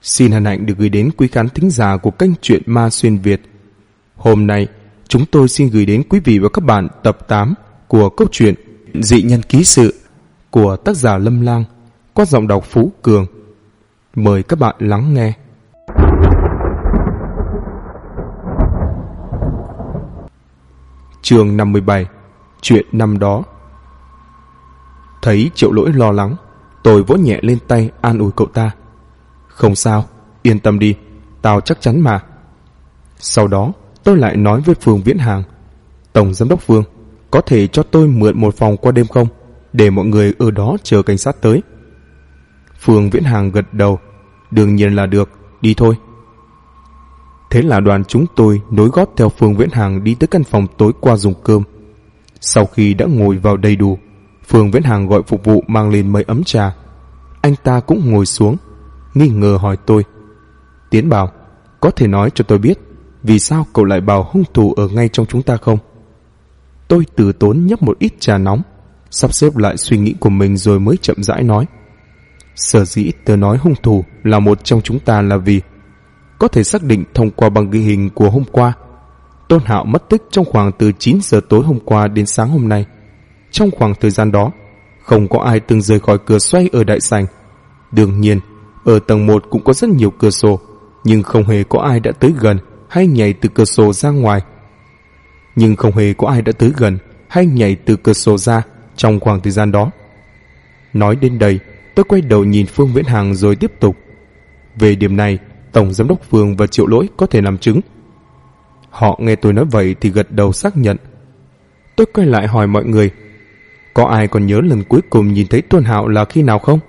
Xin hân hạnh được gửi đến quý khán thính giả của kênh Truyện Ma Xuyên Việt. Hôm nay, chúng tôi xin gửi đến quý vị và các bạn tập 8 của câu chuyện Dị Nhân Ký Sự của tác giả Lâm Lang qua giọng đọc Phú Cường. Mời các bạn lắng nghe. Chương 57. Chuyện năm đó. Thấy Triệu Lỗi lo lắng, tôi vỗ nhẹ lên tay an ủi cậu ta. Không sao, yên tâm đi, tao chắc chắn mà. Sau đó tôi lại nói với Phương Viễn Hàng: Tổng giám đốc Phương, có thể cho tôi mượn một phòng qua đêm không, để mọi người ở đó chờ cảnh sát tới? Phương Viễn Hàng gật đầu: Đương nhiên là được, đi thôi. Thế là đoàn chúng tôi nối gót theo Phương Viễn Hàng đi tới căn phòng tối qua dùng cơm. Sau khi đã ngồi vào đầy đủ, Phương Viễn Hàng gọi phục vụ mang lên mấy ấm trà. Anh ta cũng ngồi xuống, nghi ngờ hỏi tôi: Tiến Bảo, có thể nói cho tôi biết vì sao cậu lại bảo hung thủ ở ngay trong chúng ta không? Tôi từ tốn nhấp một ít trà nóng, sắp xếp lại suy nghĩ của mình rồi mới chậm rãi nói: Sở dĩ tớ nói hung thủ là một trong chúng ta là vì có thể xác định thông qua băng ghi hình của hôm qua, Tôn Hạo mất tích trong khoảng từ 9 giờ tối hôm qua đến sáng hôm nay. Trong khoảng thời gian đó, không có ai từng rời khỏi cửa xoay ở đại sảnh. Đương nhiên, ở tầng 1 cũng có rất nhiều cửa sổ, nhưng không hề có ai đã tới gần hay nhảy từ cửa sổ ra trong khoảng thời gian đó. Nói đến đây, tôi quay đầu nhìn Phương Viễn Hàng rồi tiếp tục: Về điểm này, Tổng giám đốc Phương và Triệu Lỗi có thể làm chứng. Họ nghe tôi nói vậy thì gật đầu xác nhận. Tôi quay lại hỏi mọi người: Có ai còn nhớ lần cuối cùng nhìn thấy Tôn Hạo là khi nào không?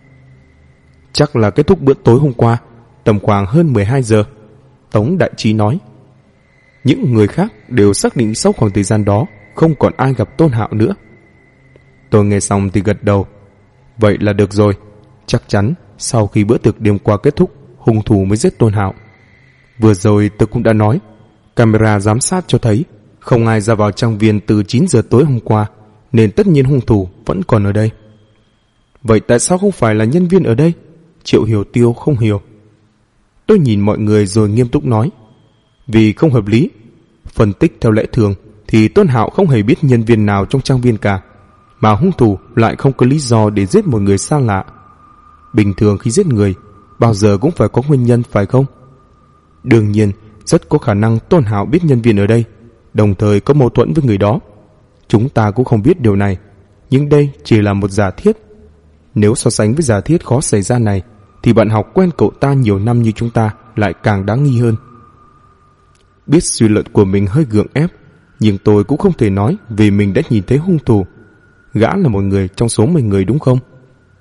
Chắc là kết thúc bữa tối hôm qua, tầm khoảng hơn 12 giờ, Tống Đại Trí nói. Những người khác đều xác định sau khoảng thời gian đó không còn ai gặp Tôn Hạo nữa. Tôi nghe xong thì gật đầu. Vậy là được rồi, chắc chắn sau khi bữa tiệc đêm qua kết thúc, hung thủ mới giết Tôn Hạo. Vừa rồi tôi cũng đã nói, camera giám sát cho thấy không ai ra vào trang viên từ 9 giờ tối hôm qua, nên tất nhiên hung thủ vẫn còn ở đây. Vậy tại sao không phải là nhân viên ở đây? Triệu Hiểu Tiêu không hiểu. Tôi nhìn mọi người rồi nghiêm túc nói: Vì không hợp lý. Phân tích theo lẽ thường thì Tôn Hạo không hề biết nhân viên nào trong trang viên cả, mà hung thủ lại không có lý do để giết một người xa lạ. Bình thường khi giết người, bao giờ cũng phải có nguyên nhân, phải không? Đương nhiên, rất có khả năng Tôn Hạo biết nhân viên ở đây, đồng thời có mâu thuẫn với người đó. Chúng ta cũng không biết điều này, nhưng đây chỉ là một giả thiết. Nếu so sánh với giả thiết khó xảy ra này, thì bạn học quen cậu ta nhiều năm như chúng ta lại càng đáng nghi hơn. Biết suy luận của mình hơi gượng ép, nhưng tôi cũng không thể nói vì mình đã nhìn thấy hung thủ. Gã là một người trong số 10 người đúng không?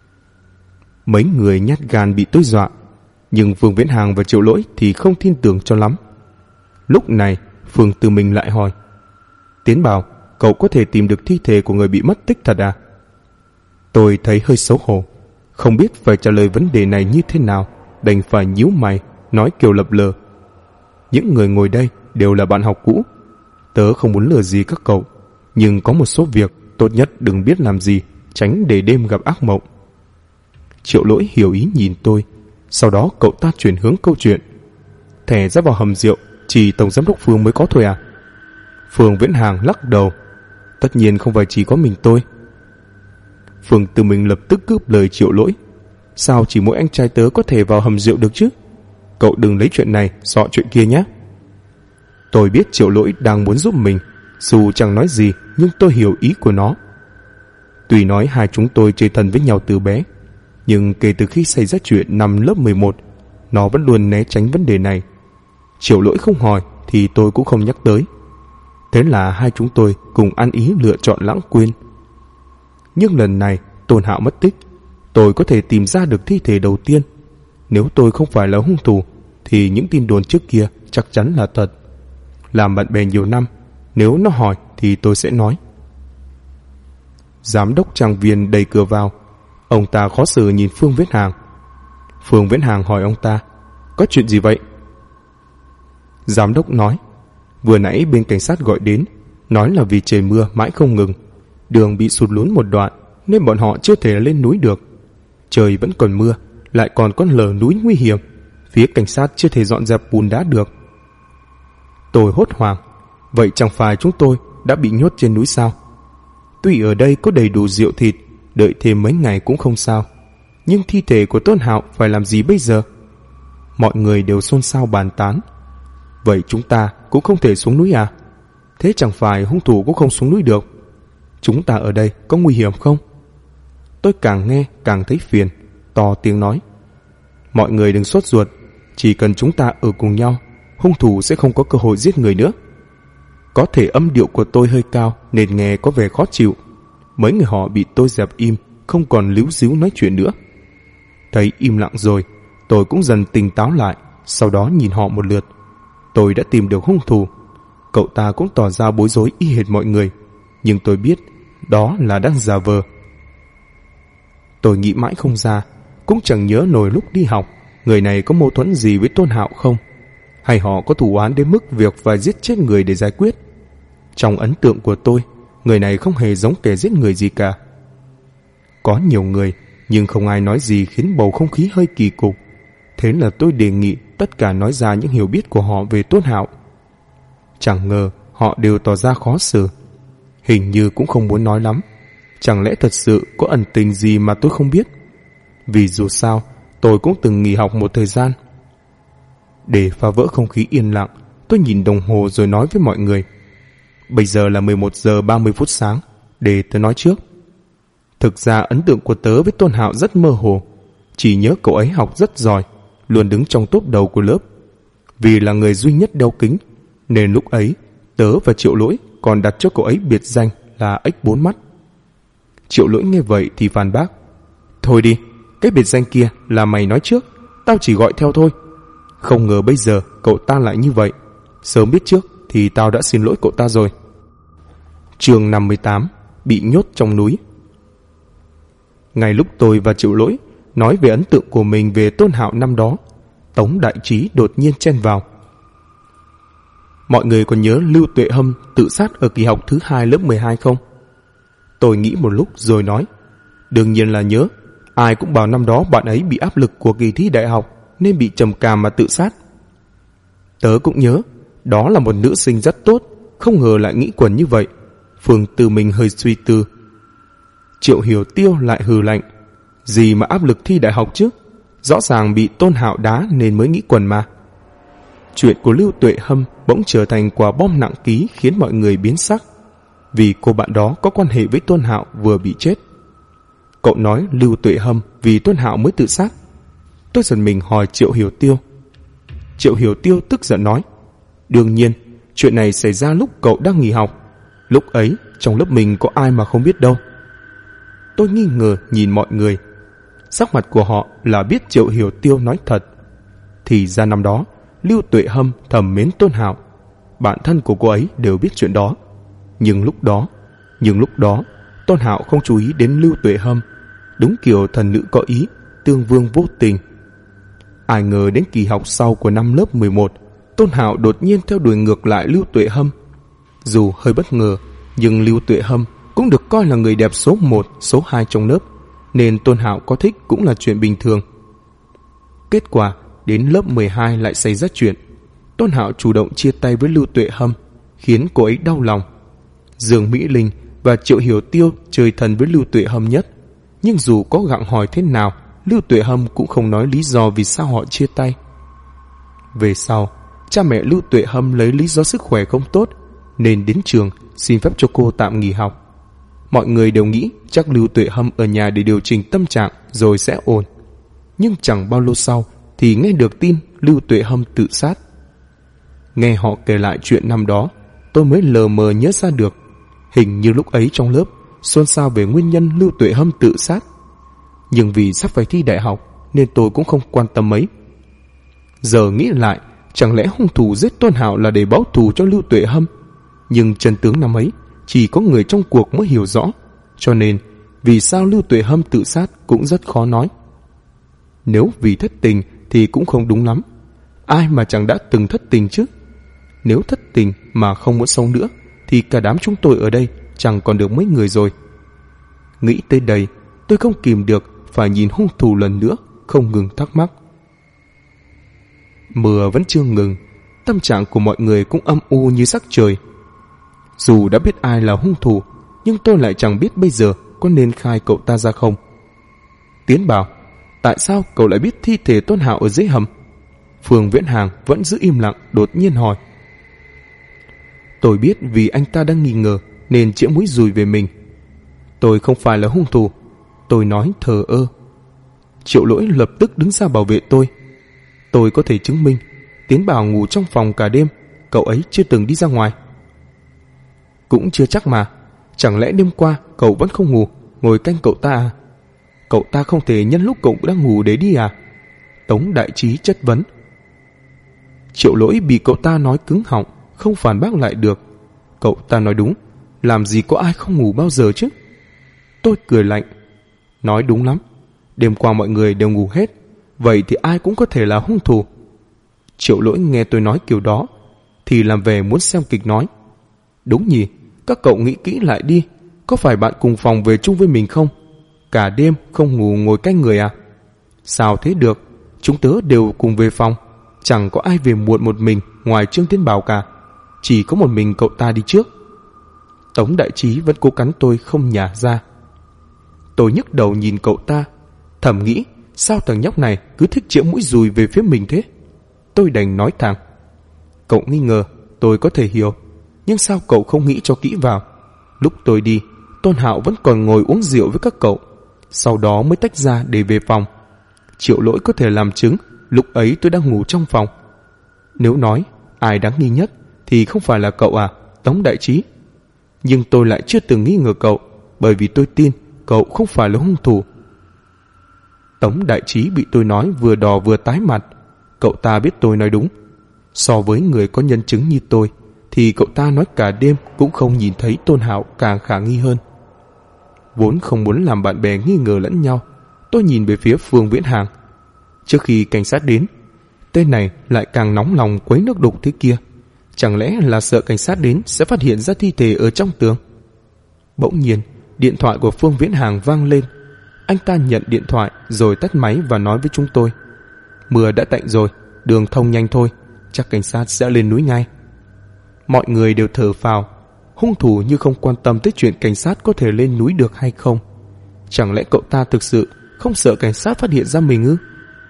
Mấy người nhát gan bị tôi dọa, nhưng Phương Viễn Hàng và Triệu Lỗi thì không tin tưởng cho lắm. Lúc này Phương Tư Minh lại hỏi: Tiến Bảo, cậu có thể tìm được thi thể của người bị mất tích thật à? Tôi thấy hơi xấu hổ, không biết phải trả lời vấn đề này như thế nào, đành phải nhíu mày, nói kiểu lập lờ: Những người ngồi đây đều là bạn học cũ. Tớ không muốn lừa gì các cậu, nhưng có một số việc tốt nhất đừng biết làm gì, tránh để đêm gặp ác mộng. Triệu Lỗi hiểu ý nhìn tôi, sau đó cậu ta chuyển hướng câu chuyện: Thẻ ra vào hầm rượu chỉ Tổng giám đốc Phương mới có thôi à? Phương Viễn Hàng lắc đầu: Tất nhiên không phải chỉ có mình tôi. Phương Tư Minh lập tức cướp lời Triệu Lỗi: Sao chỉ mỗi anh trai tớ có thể vào hầm rượu được chứ? Cậu đừng lấy chuyện này xọ chuyện kia nhé. Tôi biết Triệu Lỗi đang muốn giúp mình, dù chẳng nói gì nhưng tôi hiểu ý của nó. Tuy nói hai chúng tôi chơi thân với nhau từ bé, nhưng kể từ khi xảy ra chuyện năm lớp 11, nó vẫn luôn né tránh vấn đề này. Triệu Lỗi không hỏi thì tôi cũng không nhắc tới. Thế là hai chúng tôi cùng ăn ý lựa chọn lãng quên. Nhưng lần này Tôn Hạo mất tích, tôi có thể tìm ra được thi thể đầu tiên. Nếu tôi không phải là hung thủ thì những tin đồn trước kia chắc chắn là thật. Làm bạn bè nhiều năm, nếu nó hỏi thì tôi sẽ nói. Giám đốc trang viên đẩy cửa vào. Ông ta khó xử nhìn Phương Viễn Hàng. Phương Viễn Hàng hỏi ông ta: Có chuyện gì vậy? Giám đốc nói: Vừa nãy bên cảnh sát gọi đến, nói là vì trời mưa mãi không ngừng, đường bị sụt lún một đoạn nên bọn họ chưa thể lên núi được. Trời vẫn còn mưa, lại còn có lở núi nguy hiểm, Phía cảnh sát chưa thể dọn dẹp bùn đá được. Tôi hốt hoảng. Vậy chẳng phải chúng tôi đã bị nhốt trên núi sao? Tuy ở đây có đầy đủ rượu thịt, đợi thêm mấy ngày cũng không sao, nhưng thi thể của Tôn Hạo phải làm gì bây giờ? Mọi người đều xôn xao bàn tán. Vậy chúng ta cũng không thể xuống núi à? Thế chẳng phải hung thủ cũng không xuống núi được? Chúng ta ở đây có nguy hiểm không? Tôi càng nghe càng thấy phiền, to tiếng nói. Mọi người đừng sốt ruột, chỉ cần chúng ta ở cùng nhau, hung thủ sẽ không có cơ hội giết người nữa. Có thể âm điệu của tôi hơi cao nên nghe có vẻ khó chịu. Mấy người họ bị tôi dẹp im, không còn líu díu nói chuyện nữa. Thấy im lặng rồi, tôi cũng dần tỉnh táo lại, sau đó nhìn họ một lượt. Tôi đã tìm được hung thủ. Cậu ta cũng tỏ ra bối rối y hệt mọi người, nhưng tôi biết đó là đang giả vờ. Tôi nghĩ mãi không ra, cũng chẳng nhớ nổi lúc đi học người này có mâu thuẫn gì với Tôn Hạo không, hay họ có thù oán đến mức việc phải giết chết người để giải quyết. Trong ấn tượng của tôi, người này không hề giống kẻ giết người gì cả. Có nhiều người, nhưng không ai nói gì khiến bầu không khí hơi kỳ cục. Thế là tôi đề nghị tất cả nói ra những hiểu biết của họ về Tôn Hạo. Chẳng ngờ họ đều tỏ ra khó xử, hình như cũng không muốn nói lắm. Chẳng lẽ thật sự có ẩn tình gì mà tôi không biết? Vì dù sao tôi cũng từng nghỉ học một thời gian. Để phá vỡ không khí yên lặng, tôi nhìn đồng hồ rồi nói với mọi người. Bây giờ là 11 giờ 30 phút sáng, để tớ nói trước. Thực ra ấn tượng của tớ với Tôn Hạo rất mơ hồ. Chỉ nhớ cậu ấy học rất giỏi, luôn đứng trong top đầu của lớp. Vì là người duy nhất đeo kính, nên lúc ấy tớ và Triệu Lỗi còn đặt cho cậu ấy biệt danh là ếch 4 mắt. Triệu Lỗi nghe vậy thì phàn bác. Thôi đi, cái biệt danh kia là mày nói trước, tao chỉ gọi theo thôi. Không ngờ bây giờ cậu ta lại như vậy. Sớm biết trước thì tao đã xin lỗi cậu ta rồi. Chương 58. Bị nhốt trong núi. Ngay lúc tôi và Triệu Lỗi nói về ấn tượng của mình về Tôn Hạo năm đó, Tống Đại Trí đột nhiên chen vào. Mọi người còn nhớ Lưu Tuệ Hâm tự sát ở kỳ học thứ 2 lớp 12 không? Tôi nghĩ một lúc rồi nói. Đương nhiên là nhớ. Ai cũng bảo năm đó bạn ấy bị áp lực của kỳ thi đại học nên bị trầm cảm mà tự sát. Tớ cũng nhớ. Đó là một nữ sinh rất tốt, không ngờ lại nghĩ quẩn như vậy. Phương Tư Minh hơi suy tư. Triệu Hiểu Tiêu lại hừ lạnh. Gì mà áp lực thi đại học chứ? Rõ ràng bị Tôn Hạo đá nên mới nghĩ quẩn mà. Chuyện của Lưu Tuệ Hâm bỗng trở thành quả bom nặng ký khiến mọi người biến sắc. Vì cô bạn đó có quan hệ với Tôn Hạo vừa bị chết. Cậu nói Lưu Tuệ Hâm vì Tôn Hạo mới tự sát. Tôi giật mình hỏi Triệu Hiểu Tiêu. Triệu Hiểu Tiêu tức giận nói. Đương nhiên, chuyện này xảy ra lúc cậu đang nghỉ học. Lúc ấy, trong lớp mình có ai mà không biết đâu. Tôi nghi ngờ nhìn mọi người. Sắc mặt của họ là biết Triệu Hiểu Tiêu nói thật. Thì ra năm đó, Lưu Tuệ Hâm thầm mến Tôn Hạo. Bạn thân của cô ấy đều biết chuyện đó. Nhưng lúc đó, Tôn Hạo không chú ý đến Lưu Tuệ Hâm. Đúng kiểu thần nữ có ý, tương vương vô tình. Ai ngờ đến kỳ học sau của năm lớp 11, Tôn Hạo đột nhiên theo đuổi ngược lại Lưu Tuệ Hâm. Dù hơi bất ngờ, nhưng Lưu Tuệ Hâm cũng được coi là người đẹp số 1, số 2 trong lớp, nên Tôn Hạo có thích cũng là chuyện bình thường. Kết quả, đến lớp 12 lại xảy ra chuyện. Tôn Hạo chủ động chia tay với Lưu Tuệ Hâm, khiến cô ấy đau lòng. Dương Mỹ Linh và Triệu Hiểu Tiêu chơi thân với Lưu Tuệ Hâm nhất. Nhưng dù có gặng hỏi thế nào, Lưu Tuệ Hâm cũng không nói lý do vì sao họ chia tay. Về sau, cha mẹ Lưu Tuệ Hâm lấy lý do sức khỏe không tốt nên đến trường xin phép cho cô tạm nghỉ học. Mọi người đều nghĩ chắc Lưu Tuệ Hâm ở nhà để điều chỉnh tâm trạng rồi sẽ ổn. Nhưng chẳng bao lâu sau thì nghe được tin Lưu Tuệ Hâm tự sát. Nghe họ kể lại chuyện năm đó, tôi mới lờ mờ nhớ ra được. Hình như lúc ấy trong lớp xôn xao về nguyên nhân Lưu Tuệ Hâm tự sát. Nhưng vì sắp phải thi đại học nên tôi cũng không quan tâm mấy. Giờ nghĩ lại, chẳng lẽ hung thủ giết Tôn Hạo là để báo thù cho Lưu Tuệ Hâm? Nhưng chân tướng năm ấy chỉ có người trong cuộc mới hiểu rõ. Cho nên vì sao Lưu Tuệ Hâm tự sát cũng rất khó nói. Nếu vì thất tình thì cũng không đúng lắm. Ai mà chẳng đã từng thất tình chứ? Nếu thất tình mà không muốn sống nữa thì cả đám chúng tôi ở đây chẳng còn được mấy người rồi. Nghĩ tới đây, tôi không kìm được phải nhìn hung thủ lần nữa, không ngừng thắc mắc. Mưa vẫn chưa ngừng, tâm trạng của mọi người cũng âm u như sắc trời. Dù đã biết ai là hung thủ, nhưng tôi lại chẳng biết bây giờ có nên khai cậu ta ra không. Tiến bảo, tại sao cậu lại biết thi thể Tôn Hạo ở dưới hầm? Phương Viễn Hàng vẫn giữ im lặng, đột nhiên hỏi. Tôi biết vì anh ta đang nghi ngờ nên chĩa mũi dùi về mình. Tôi không phải là hung thủ, tôi nói thờ ơ. Triệu Lỗi lập tức đứng ra bảo vệ tôi. Tôi có thể chứng minh Tiến Bảo ngủ trong phòng cả đêm, cậu ấy chưa từng đi ra ngoài. Cũng chưa chắc mà, chẳng lẽ đêm qua cậu vẫn không ngủ, ngồi canh cậu ta à? Cậu ta không thể nhân lúc cậu đang ngủ để đi à? Tống Đại Trí chất vấn. Triệu Lỗi bị cậu ta nói cứng họng, không phản bác lại được. Cậu ta nói đúng, làm gì có ai không ngủ bao giờ chứ? Tôi cười lạnh. Nói đúng lắm, đêm qua mọi người đều ngủ hết, vậy thì ai cũng có thể là hung thủ. Triệu Lỗi nghe tôi nói kiểu đó thì làm về muốn xem kịch nói. Đúng nhỉ, các cậu nghĩ kỹ lại đi, có phải bạn cùng phòng về chung với mình không? Cả đêm không ngủ ngồi canh người à? Sao thế được, chúng tớ đều cùng về phòng, chẳng có ai về muộn một mình ngoài Trương Tiến Bảo cả, chỉ có một mình cậu ta đi trước. Tống Đại Trí vẫn cố cắn tôi không nhả ra. Tôi nhức đầu nhìn cậu ta, thầm nghĩ sao thằng nhóc này cứ thích chĩa mũi dùi về phía mình thế. Tôi đành nói thẳng. Cậu nghi ngờ, tôi có thể hiểu, nhưng sao cậu không nghĩ cho kỹ vào? Lúc tôi đi, Tôn Hạo vẫn còn ngồi uống rượu với các cậu, sau đó mới tách ra để về phòng. Triệu Lỗi có thể làm chứng lúc ấy tôi đang ngủ trong phòng. Nếu nói ai đáng nghi nhất thì không phải là cậu à, Tống Đại Trí? Nhưng tôi lại chưa từng nghi ngờ cậu, bởi vì tôi tin cậu không phải là hung thủ. Tống Đại Trí bị tôi nói vừa đỏ vừa tái mặt. Cậu ta biết tôi nói đúng. So với người có nhân chứng như tôi thì cậu ta nói cả đêm cũng không nhìn thấy Tôn Hạo càng khả nghi hơn. Vốn không muốn làm bạn bè nghi ngờ lẫn nhau, tôi nhìn về phía Phương Viễn Hàng. Trước khi cảnh sát đến, tên này lại càng nóng lòng quấy nước đục thế kia. Chẳng lẽ là sợ cảnh sát đến sẽ phát hiện ra thi thể ở trong tường? Bỗng nhiên, điện thoại của Phương Viễn Hàng vang lên. Anh ta nhận điện thoại rồi tắt máy và nói với chúng tôi. Mưa đã tạnh rồi, đường thông nhanh thôi, chắc cảnh sát sẽ lên núi ngay. Mọi người đều thở phào. Hung thủ như không quan tâm tới chuyện cảnh sát có thể lên núi được hay không. Chẳng lẽ cậu ta thực sự không sợ cảnh sát phát hiện ra mình ư?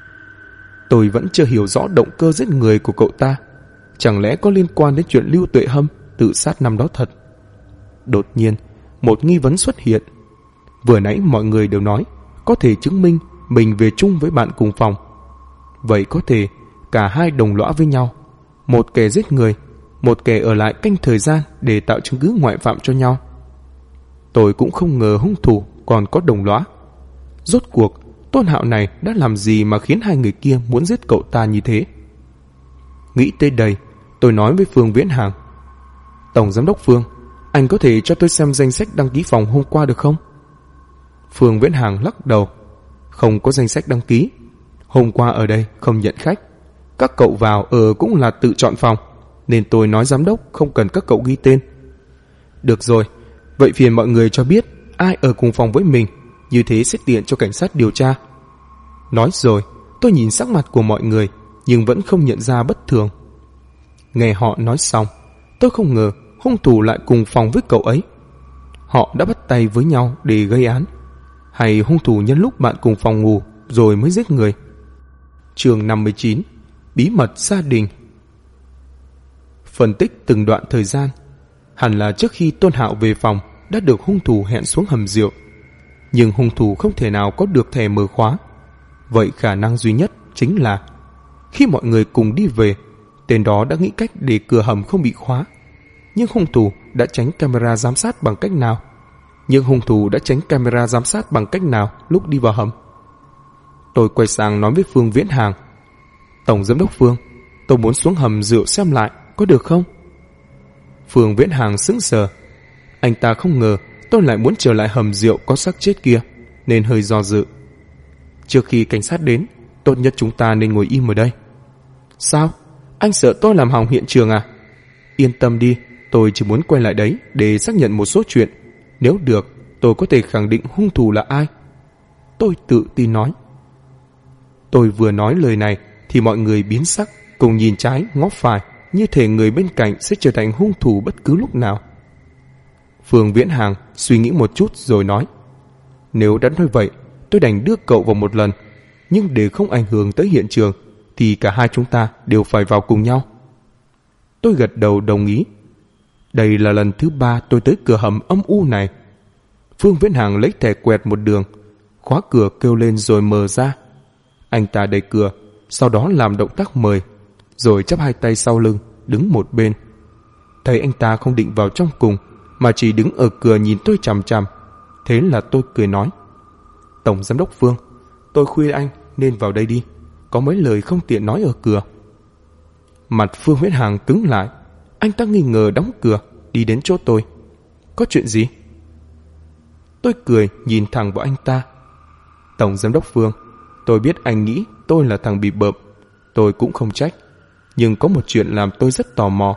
Tôi vẫn chưa hiểu rõ động cơ giết người của cậu ta. Chẳng lẽ có liên quan đến chuyện Lưu Tuệ Hâm tự sát năm đó thật? Đột nhiên, một nghi vấn xuất hiện. Vừa nãy mọi người đều nói có thể chứng minh mình về chung với bạn cùng phòng. Vậy có thể cả hai đồng lõa với nhau, một kẻ giết người, một kẻ ở lại canh thời gian để tạo chứng cứ ngoại phạm cho nhau. Tôi cũng không ngờ hung thủ còn có đồng lõa. Rốt cuộc Tôn Hạo này đã làm gì mà khiến hai người kia muốn giết cậu ta như thế? Nghĩ tới đây, tôi nói với Phương Viễn Hàng. Tổng giám đốc Phương, anh có thể cho tôi xem danh sách đăng ký phòng hôm qua được không? Phương Viễn Hàng lắc đầu. Không có danh sách đăng ký. Hôm qua ở đây không nhận khách. Các cậu vào ở cũng là tự chọn phòng, nên tôi nói giám đốc không cần các cậu ghi tên. Được rồi, vậy phiền mọi người cho biết ai ở cùng phòng với mình, như thế sẽ tiện cho cảnh sát điều tra. Nói rồi, tôi nhìn sắc mặt của mọi người nhưng vẫn không nhận ra bất thường. Nghe họ nói xong, tôi không ngờ hung thủ lại cùng phòng với cậu ấy. Họ đã bắt tay với nhau để gây án, hay hung thủ nhân lúc bạn cùng phòng ngủ rồi mới giết người? Chương 59: Bí mật gia đình. Phân tích từng đoạn thời gian, hẳn là trước khi Tôn Hạo về phòng đã được hung thủ hẹn xuống hầm rượu. Nhưng hung thủ không thể nào có được thẻ mở khóa. Vậy khả năng duy nhất chính là khi mọi người cùng đi về, tên đó đã nghĩ cách để cửa hầm không bị khóa. Nhưng hung thủ đã tránh camera giám sát bằng cách nào? Lúc đi vào hầm? Tôi quay sang nói với Phương Viễn Hàng. Tổng giám đốc Phương, tôi muốn xuống hầm rượu xem lại, có được không? Phương Viễn Hàng sững sờ. Anh ta không ngờ tôi lại muốn trở lại hầm rượu có xác chết kia, nên hơi do dự. Trước khi cảnh sát đến, tốt nhất chúng ta nên ngồi im ở đây. Sao? Anh sợ tôi làm hỏng hiện trường à? Yên tâm đi, tôi chỉ muốn quay lại đấy để xác nhận một số chuyện. Nếu được, tôi có thể khẳng định hung thủ là ai. Tôi tự tin nói. Tôi vừa nói lời này thì mọi người biến sắc. cùng nhìn trái ngó phải, như thể người bên cạnh sẽ trở thành hung thủ bất cứ lúc nào. Phương Viễn Hàng suy nghĩ một chút rồi nói: nếu đã nói vậy, tôi đành đưa cậu vào một lần, nhưng để không ảnh hưởng tới hiện trường thì cả hai chúng ta đều phải vào cùng nhau. Tôi gật đầu đồng ý. Đây là lần thứ 3 tôi tới cửa hầm âm u này. Phương Viễn Hàng lấy thẻ quẹt một đường, khóa cửa kêu lên rồi mở ra. Anh ta đẩy cửa, sau đó làm động tác mời, rồi chắp hai tay sau lưng, đứng một bên. Thấy anh ta không định vào trong cùng, mà chỉ đứng ở cửa nhìn tôi chằm chằm. Thế là tôi cười nói: Tổng giám đốc Phương, tôi khuyên anh nên vào đây đi, có mấy lời không tiện nói ở cửa. Mặt Phương Viễn Hàng cứng lại. Anh ta nghi ngờ đóng cửa, đi đến chỗ tôi. Có chuyện gì? Tôi cười nhìn thẳng vào anh ta. Tổng giám đốc Phương, tôi biết anh nghĩ tôi là thằng bị bợm, tôi cũng không trách, nhưng có một chuyện làm tôi rất tò mò.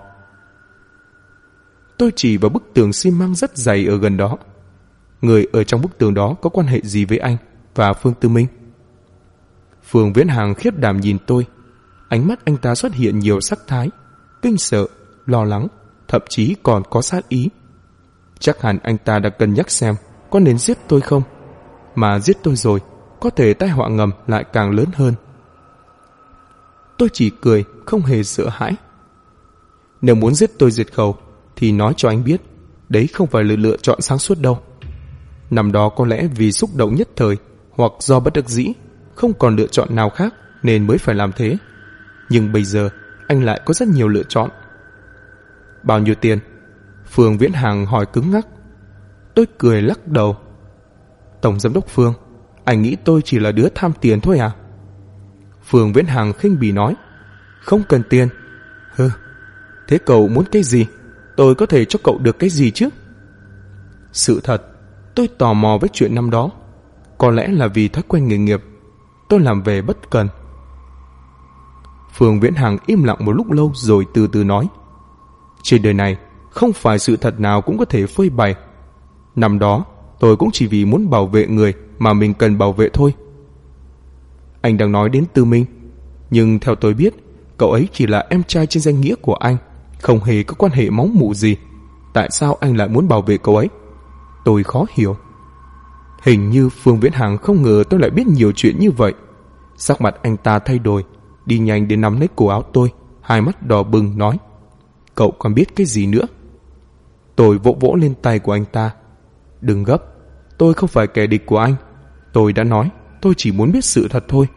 Tôi chỉ vào bức tường xi măng rất dày ở gần đó. Người ở trong bức tường đó có quan hệ gì với anh và Phương Tư Minh? Phương Viễn Hàng khiếp đảm nhìn tôi. Ánh mắt anh ta xuất hiện nhiều sắc thái: kinh sợ, lo lắng, thậm chí còn có sát ý. Chắc hẳn anh ta đã cân nhắc xem có nên giết tôi không, mà giết tôi rồi có thể tai họa ngầm lại càng lớn hơn. Tôi chỉ cười, không hề sợ hãi. Nếu muốn giết tôi diệt khẩu thì nói cho anh biết, đấy không phải là lựa chọn sáng suốt đâu. Năm đó có lẽ vì xúc động nhất thời, hoặc do bất đắc dĩ, không còn lựa chọn nào khác nên mới phải làm thế. Nhưng bây giờ anh lại có rất nhiều lựa chọn. Bao nhiêu tiền? Phương Viễn Hàng hỏi cứng ngắc. Tôi cười lắc đầu. Tổng giám đốc Phương, anh nghĩ tôi chỉ là đứa tham tiền thôi à? Phương Viễn Hàng khinh bỉ nói: không cần tiền. Hừ, thế cậu muốn cái gì? Tôi có thể cho cậu được cái gì chứ? Sự thật, tôi tò mò với chuyện năm đó. Có lẽ là vì thói quen nghề nghiệp, tôi làm về bất cần. Phương Viễn Hàng im lặng một lúc lâu rồi từ từ nói: trên đời này không phải sự thật nào cũng có thể phơi bày. Năm đó tôi cũng chỉ vì muốn bảo vệ người mà mình cần bảo vệ thôi. Anh đang nói đến Tư Minh, nhưng theo tôi biết, cậu ấy chỉ là em trai trên danh nghĩa của anh, không hề có quan hệ máu mủ gì. Tại sao anh lại muốn bảo vệ cậu ấy? Tôi khó hiểu. Hình như Phương Viễn Hàng không ngờ tôi lại biết nhiều chuyện như vậy. Sắc mặt anh ta thay đổi, đi nhanh đến nắm lấy cổ áo tôi, hai mắt đỏ bừng nói: cậu còn biết cái gì nữa? Tôi vỗ vỗ lên tay của anh ta. Đừng gấp, tôi không phải kẻ địch của anh. Tôi đã nói, tôi chỉ muốn biết sự thật thôi.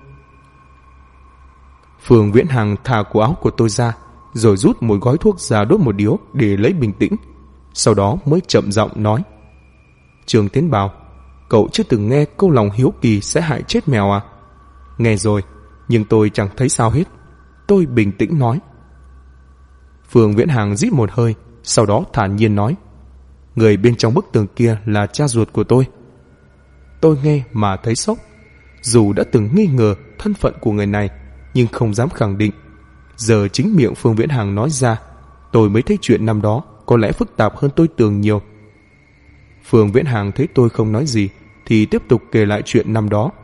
Phương Viễn Hàng thả cổ áo của tôi ra, rồi rút một gói thuốc ra đốt một điếu để lấy bình tĩnh. Sau đó mới chậm giọng nói: Trương Tiến Bảo, cậu chưa từng nghe câu lòng hiếu kỳ sẽ hại chết mèo à? Nghe rồi, nhưng tôi chẳng thấy sao hết. Tôi bình tĩnh nói. Phương Viễn Hàng rít một hơi, sau đó thản nhiên nói: người bên trong bức tường kia là cha ruột của tôi. Tôi nghe mà thấy sốc. Dù đã từng nghi ngờ thân phận của người này, nhưng không dám khẳng định. Giờ chính miệng Phương Viễn Hàng nói ra, tôi mới thấy chuyện năm đó có lẽ phức tạp hơn tôi tưởng nhiều. Phương Viễn Hàng thấy tôi không nói gì thì tiếp tục kể lại chuyện năm đó.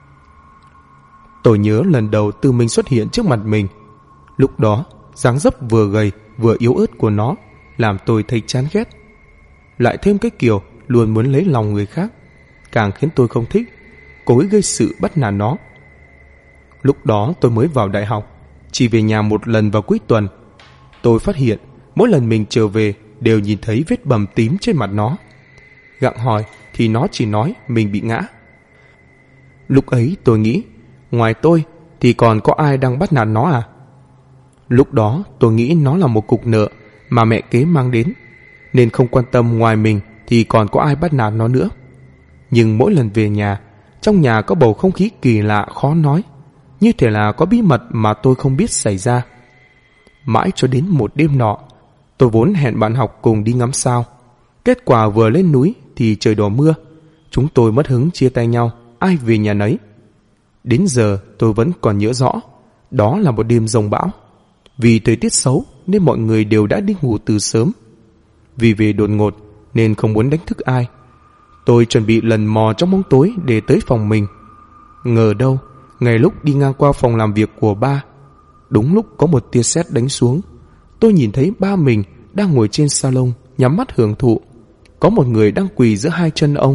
Tôi nhớ lần đầu Tư Minh xuất hiện trước mặt mình. Lúc đó dáng dấp vừa gầy vừa yếu ớt của nó làm tôi thấy chán ghét. Lại thêm cái kiểu luôn muốn lấy lòng người khác, càng khiến tôi không thích, cố ý gây sự bắt nạt nó. Lúc đó tôi mới vào đại học, chỉ về nhà một lần vào cuối tuần. Tôi phát hiện mỗi lần mình trở về đều nhìn thấy vết bầm tím trên mặt nó. Gặng hỏi thì nó chỉ nói mình bị ngã. Lúc ấy tôi nghĩ, ngoài tôi thì còn có ai đang bắt nạt nó à? Lúc đó tôi nghĩ nó là một cục nợ mà mẹ kế mang đến, nên không quan tâm ngoài mình thì còn có ai bắt nạt nó nữa. Nhưng mỗi lần về nhà, trong nhà có bầu không khí kỳ lạ khó nói, như thể là có bí mật mà tôi không biết xảy ra. Mãi cho đến một đêm nọ, tôi vốn hẹn bạn học cùng đi ngắm sao. Kết quả vừa lên núi thì trời đổ mưa. Chúng tôi mất hứng chia tay nhau, ai về nhà nấy. Đến giờ tôi vẫn còn nhớ rõ, đó là một đêm giông bão. Vì thời tiết xấu nên mọi người đều đã đi ngủ từ sớm. Vì về đột ngột nên không muốn đánh thức ai. Tôi chuẩn bị lần mò trong bóng tối để tới phòng mình. Ngờ đâu, ngay lúc đi ngang qua phòng làm việc của ba, Đúng lúc có một tia sét đánh xuống, tôi nhìn thấy ba mình đang ngồi trên salon nhắm mắt hưởng thụ. Có một người đang quỳ giữa hai chân ông.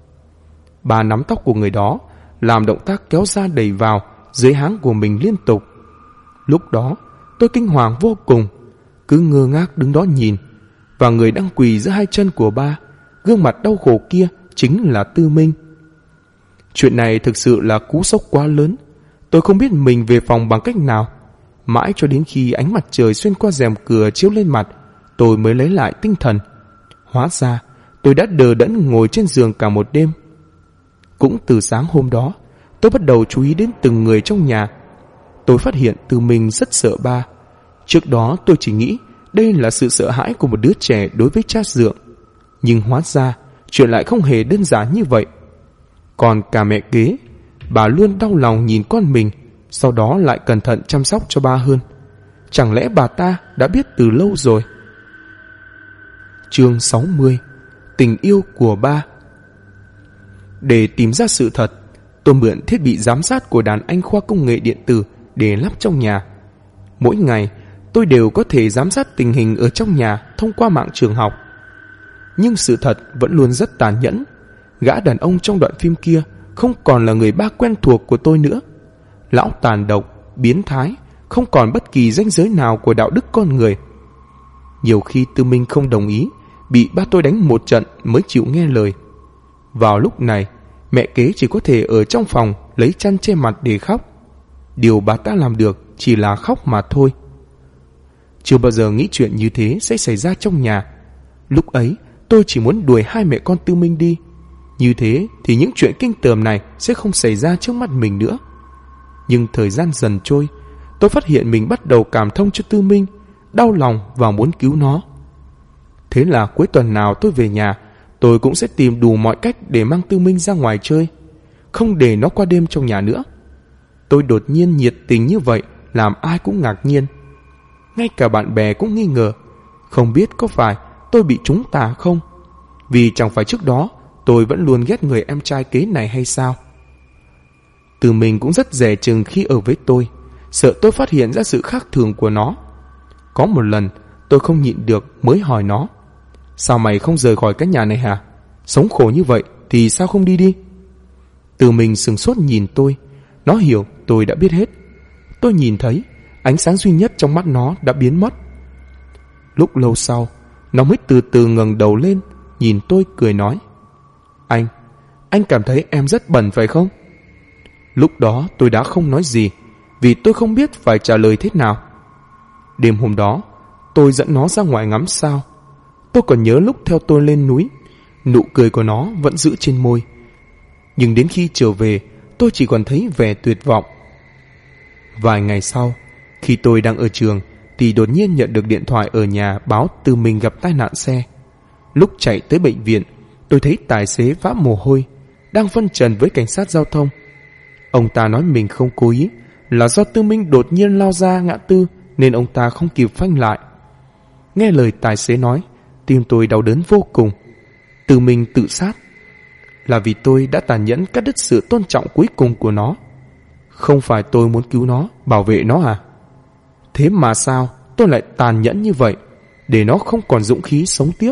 Bà nắm tóc của người đó, làm động tác kéo ra đẩy vào dưới háng của mình liên tục. Lúc đó tôi kinh hoàng vô cùng, cứ ngơ ngác đứng đó nhìn. Và người đang quỳ giữa hai chân của ba, gương mặt đau khổ kia chính là Tư Minh. Chuyện này thực sự là cú sốc quá lớn. Tôi không biết mình về phòng bằng cách nào. Mãi cho đến khi ánh mặt trời xuyên qua rèm cửa chiếu lên mặt, tôi mới lấy lại tinh thần. Hóa ra tôi đã đờ đẫn ngồi trên giường cả một đêm. Cũng từ sáng hôm đó, tôi bắt đầu chú ý đến từng người trong nhà. Tôi phát hiện Tư Minh rất sợ ba. Trước đó tôi chỉ nghĩ đây là sự sợ hãi của một đứa trẻ đối với cha dượng. Nhưng hóa ra chuyện lại không hề đơn giản như vậy. Còn cả mẹ kế, bà luôn đau lòng nhìn con mình, sau đó lại cẩn thận chăm sóc cho ba hơn. Chẳng lẽ bà ta đã biết từ lâu rồi? Chương 60: Tình yêu của ba. Để tìm ra sự thật, tôi mượn thiết bị giám sát của đàn anh khoa công nghệ điện tử để lắp trong nhà. Mỗi ngày tôi đều có thể giám sát tình hình ở trong nhà thông qua mạng trường học. Nhưng sự thật vẫn luôn rất tàn nhẫn. Gã đàn ông trong đoạn phim kia không còn là người ba quen thuộc của tôi nữa. Lão tàn độc, biến thái, không còn bất kỳ ranh giới nào của đạo đức con người. Nhiều khi Tư Minh không đồng ý, bị ba tôi đánh một trận mới chịu nghe lời. Vào lúc này, mẹ kế chỉ có thể ở trong phòng lấy chăn che mặt để khóc. Điều bà ta làm được chỉ là khóc mà thôi. Chưa bao giờ nghĩ chuyện như thế sẽ xảy ra trong nhà. Lúc ấy tôi chỉ muốn đuổi hai mẹ con Tư Minh đi. Như thế thì những chuyện kinh tởm này sẽ không xảy ra trước mắt mình nữa. Nhưng thời gian dần trôi, tôi phát hiện mình bắt đầu cảm thông cho Tư Minh, đau lòng và muốn cứu nó. Thế là cuối tuần nào tôi về nhà, tôi cũng sẽ tìm đủ mọi cách để mang Tư Minh ra ngoài chơi, không để nó qua đêm trong nhà nữa. Tôi đột nhiên nhiệt tình như vậy làm ai cũng ngạc nhiên. Ngay cả bạn bè cũng nghi ngờ, không biết có phải tôi bị trúng tà không? Vì chẳng phải trước đó tôi vẫn luôn ghét người em trai kế này hay sao? Tư Minh cũng rất dè chừng khi ở với tôi, sợ tôi phát hiện ra sự khác thường của nó. Có một lần tôi không nhịn được mới hỏi nó: sao mày không rời khỏi cái nhà này hả? Sống khổ như vậy thì sao không đi đi? Tư Minh sửng sốt nhìn tôi. Nó hiểu tôi đã biết hết. Tôi nhìn thấy ánh sáng duy nhất trong mắt nó đã biến mất. Lúc lâu sau, nó mới từ từ ngẩng đầu lên, nhìn tôi cười nói: Anh cảm thấy em rất bẩn phải không? Lúc đó tôi đã không nói gì, vì tôi không biết phải trả lời thế nào. Đêm hôm đó, tôi dẫn nó ra ngoài ngắm sao. Tôi còn nhớ lúc theo tôi lên núi, nụ cười của nó vẫn giữ trên môi. Nhưng đến khi trở về, tôi chỉ còn thấy vẻ tuyệt vọng. Vài ngày sau, khi tôi đang ở trường, thì đột nhiên nhận được điện thoại ở nhà báo Tư Minh gặp tai nạn xe. Lúc chạy tới bệnh viện, tôi thấy tài xế vã mồ hôi, đang phân trần với cảnh sát giao thông. Ông ta nói mình không cố ý, là do Tư Minh đột nhiên lao ra ngã tư nên ông ta không kịp phanh lại. Nghe lời tài xế nói, tim tôi đau đớn vô cùng. Tư Minh tự sát là vì tôi đã tàn nhẫn cắt đứt sự tôn trọng cuối cùng của nó. Không phải tôi muốn cứu nó, bảo vệ nó à? Thế mà sao tôi lại tàn nhẫn như vậy, để nó không còn dũng khí sống tiếp?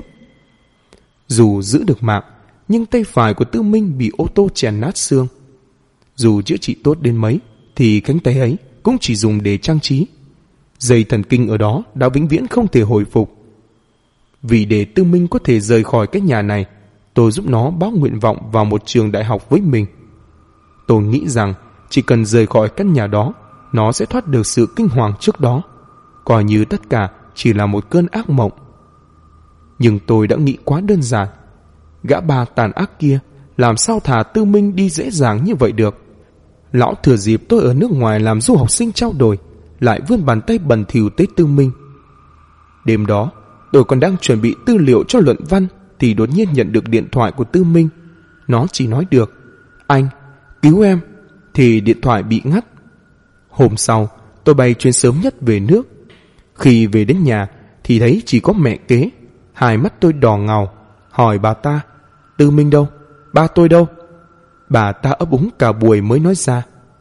Dù giữ được mạng, nhưng tay phải của Tư Minh bị ô tô chèn nát xương. Dù chữa trị tốt đến mấy, thì cánh tay ấy cũng chỉ dùng để trang trí. Dây thần kinh ở đó đã vĩnh viễn không thể hồi phục. Vì để Tư Minh có thể rời khỏi cái nhà này, tôi giúp nó báo nguyện vọng vào một trường đại học với mình. Tôi nghĩ rằng chỉ cần rời khỏi căn nhà đó, nó sẽ thoát được sự kinh hoàng trước đó, coi như tất cả chỉ là một cơn ác mộng. Nhưng tôi đã nghĩ quá đơn giản. Gã ba tàn ác kia làm sao thả Tư Minh đi dễ dàng như vậy được? Lão thừa dịp tôi ở nước ngoài làm du học sinh trao đổi, lại vươn bàn tay bẩn thỉu tới Tư Minh. Đêm đó, tôi còn đang chuẩn bị tư liệu cho luận văn thì đột nhiên nhận được điện thoại của Tư Minh. Nó chỉ nói được: anh, cứu em, thì điện thoại bị ngắt. Hôm sau, tôi bay chuyến sớm nhất về nước. Khi về đến nhà thì thấy chỉ có mẹ kế. Hai mắt tôi đỏ ngầu, hỏi bà ta: Tư Minh đâu? Ba tôi đâu? Bà ta ấp úng cả buổi mới nói ra: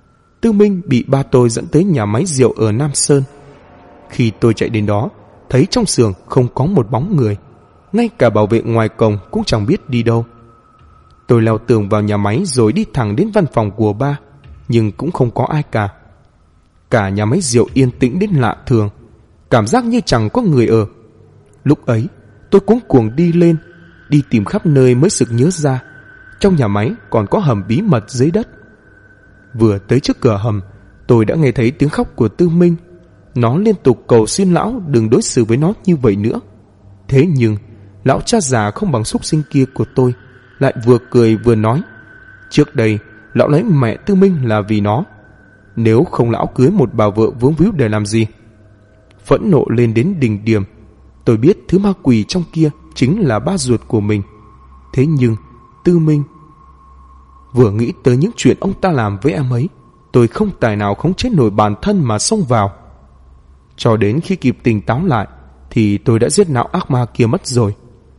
Tư Minh bị ba tôi dẫn tới nhà máy rượu ở Nam Sơn. Khi tôi chạy đến đó, thấy trong xưởng không có một bóng người, ngay cả bảo vệ ngoài cổng cũng chẳng biết đi đâu. Tôi leo tường vào nhà máy rồi đi thẳng đến văn phòng của ba, nhưng cũng không có ai cả. Cả nhà máy rượu yên tĩnh đến lạ thường, cảm giác như chẳng có người ở. Lúc ấy, tôi cuống cuồng đi lên, đi tìm khắp nơi mới sực nhớ ra, trong nhà máy còn có hầm bí mật dưới đất. Vừa tới trước cửa hầm, tôi đã nghe thấy tiếng khóc của Tư Minh. Nó liên tục cầu xin lão đừng đối xử với nó như vậy nữa. Thế nhưng, lão cha già không bằng súc sinh kia của tôi lại vừa cười vừa nói, trước đây lão lấy mẹ Tư Minh là vì nó, nếu không lão cưới một bà vợ vướng víu để làm gì. Phẫn nộ lên đến đỉnh điểm, tôi biết thứ ma quỷ trong kia chính là ba ruột của mình. Thế nhưng Tư Minh, vừa nghĩ tới những chuyện ông ta làm với em ấy, tôi không tài nào khống chế nổi bản thân mà xông vào. Cho đến khi kịp tỉnh táo lại thì tôi đã giết não ác ma kia mất rồi.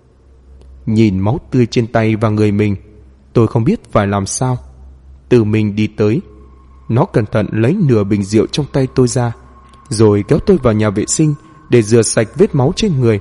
Nhìn máu tươi trên tay và người mình, tôi không biết phải làm sao. Tư Minh đi tới, nó cẩn thận lấy nửa bình rượu trong tay tôi ra, rồi kéo tôi vào nhà vệ sinh để rửa sạch vết máu trên người.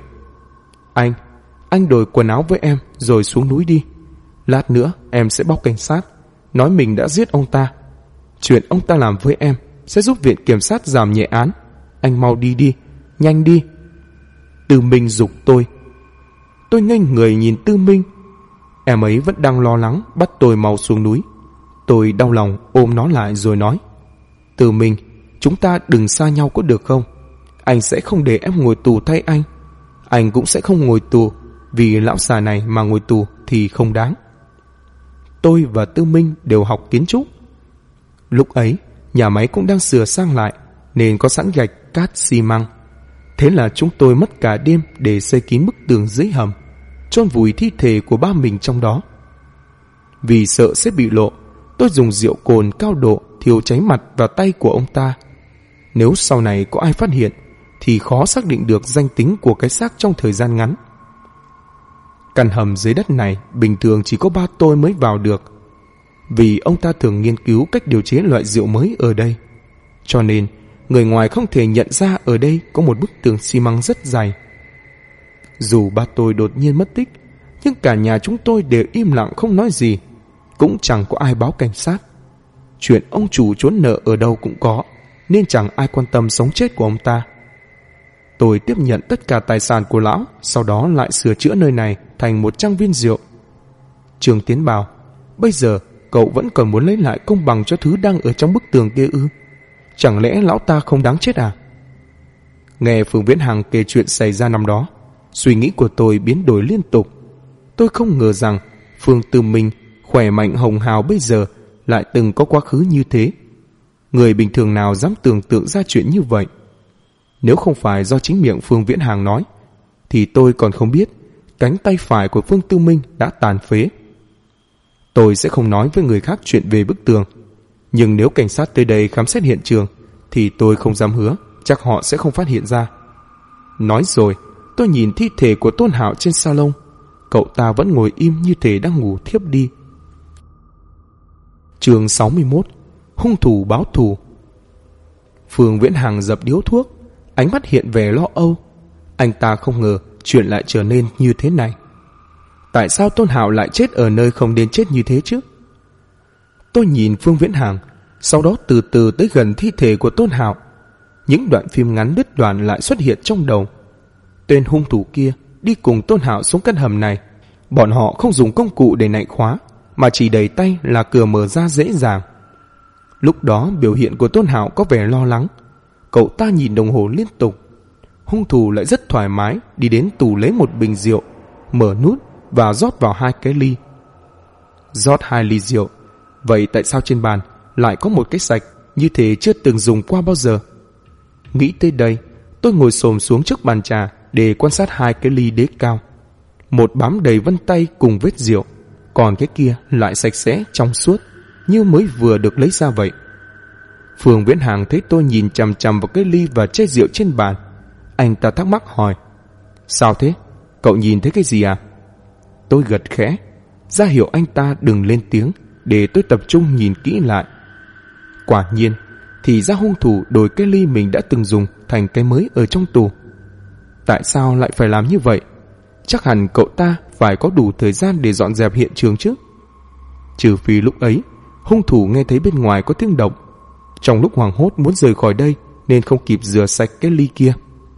Anh đổi quần áo với em rồi xuống núi đi. Lát nữa em sẽ báo cảnh sát, nói mình đã giết ông ta. Chuyện ông ta làm với em sẽ giúp viện kiểm sát giảm nhẹ án. Anh mau đi đi, nhanh đi. Tư Minh giục tôi. Tôi ngây người nhìn Tư Minh. Em ấy vẫn đang lo lắng bắt tôi mau xuống núi. Tôi đau lòng ôm nó lại rồi nói, Tư Minh, chúng ta đừng xa nhau có được không? Anh sẽ không để em ngồi tù thay anh. Anh cũng sẽ không ngồi tù, vì lão già này mà ngồi tù thì không đáng. Tôi và Tư Minh đều học kiến trúc. Lúc ấy nhà máy cũng đang sửa sang lại, nên có sẵn gạch, cát, xi măng. Thế là chúng tôi mất cả đêm để xây kín bức tường dưới hầm, chôn vùi thi thể của ba mình trong đó. Vì sợ sẽ bị lộ, tôi dùng rượu cồn cao độ thiêu cháy mặt và tay của ông ta. Nếu sau này có ai phát hiện thì khó xác định được danh tính của cái xác trong thời gian ngắn. Căn hầm dưới đất này bình thường chỉ có ba tôi mới vào được, vì ông ta thường nghiên cứu cách điều chế loại rượu mới ở đây. Cho nên người ngoài không thể nhận ra ở đây có một bức tường xi măng rất dày. Dù ba tôi đột nhiên mất tích, nhưng cả nhà chúng tôi đều im lặng không nói gì, cũng chẳng có ai báo cảnh sát. Chuyện ông chủ trốn nợ ở đâu cũng có, nên chẳng ai quan tâm sống chết của ông ta. Tôi tiếp nhận tất cả tài sản của lão, sau đó lại sửa chữa nơi này thành một trang viên rượu. Trường Tiến bảo, bây giờ cậu vẫn còn muốn lấy lại công bằng cho thứ đang ở trong bức tường kia ư? Chẳng lẽ lão ta không đáng chết à? Nghe Phương Viễn Hằng kể chuyện xảy ra năm đó, suy nghĩ của tôi biến đổi liên tục. Tôi không ngờ rằng Phương Tư Minh khỏe mạnh hồng hào bây giờ lại từng có quá khứ như thế. Người bình thường nào dám tưởng tượng ra chuyện như vậy? Nếu không phải do chính miệng Phương Viễn Hằng nói, thì tôi còn không biết cánh tay phải của Phương Tư Minh đã tàn phế. Tôi sẽ không nói với người khác chuyện về bức tường, nhưng nếu cảnh sát tới đây khám xét hiện trường thì tôi không dám hứa chắc họ sẽ không phát hiện ra. Nói rồi, tôi nhìn thi thể của Tôn Hạo trên salon. Cậu ta vẫn ngồi im như thể đang ngủ thiếp đi. Chương 61. Hung thủ báo thù. Phương Viễn Hằng dập điếu thuốc, ánh mắt hiện vẻ lo âu. Anh ta không ngờ chuyện lại trở nên như thế này. Tại sao Tôn Hạo lại chết ở nơi không nên chết như thế chứ? Tôi nhìn Phương Viễn Hằng, sau đó từ từ tới gần thi thể của Tôn Hạo. Những đoạn phim ngắn đứt đoạn lại xuất hiện trong đầu. Tên hung thủ kia đi cùng Tôn Hạo xuống căn hầm này. Bọn họ không dùng công cụ để nạy khóa, mà chỉ đẩy tay là cửa mở ra dễ dàng. Lúc đó biểu hiện của Tôn Hạo có vẻ lo lắng. Cậu ta nhìn đồng hồ liên tục. Hung thủ lại rất thoải mái đi đến tủ lấy một bình rượu, mở nút và rót vào 2 cái ly. Rót 2 ly rượu. Vậy tại sao trên bàn lại có một cái sạch như thế chưa từng dùng qua bao giờ? Nghĩ tới đây, tôi ngồi xổm xuống trước bàn trà để quan sát 2 cái ly đế cao. Một bám đầy vân tay cùng vết rượu, còn cái kia lại sạch sẽ trong suốt, như mới vừa được lấy ra vậy. Phương Viễn Hằng thấy tôi nhìn chằm chằm vào cái ly và chai rượu trên bàn. Anh ta thắc mắc hỏi, sao thế? Cậu nhìn thấy cái gì à? Tôi gật khẽ, ra hiệu anh ta đừng lên tiếng để tôi tập trung nhìn kỹ lại. Quả nhiên, thì ra hung thủ đổi cái ly mình đã từng dùng thành cái mới ở trong tù. Tại sao lại phải làm như vậy? Chắc hẳn cậu ta phải có đủ thời gian để dọn dẹp hiện trường chứ. Trừ phi lúc ấy hung thủ nghe thấy bên ngoài có tiếng động, trong lúc hoảng hốt muốn rời khỏi đây nên không kịp rửa sạch cái ly kia.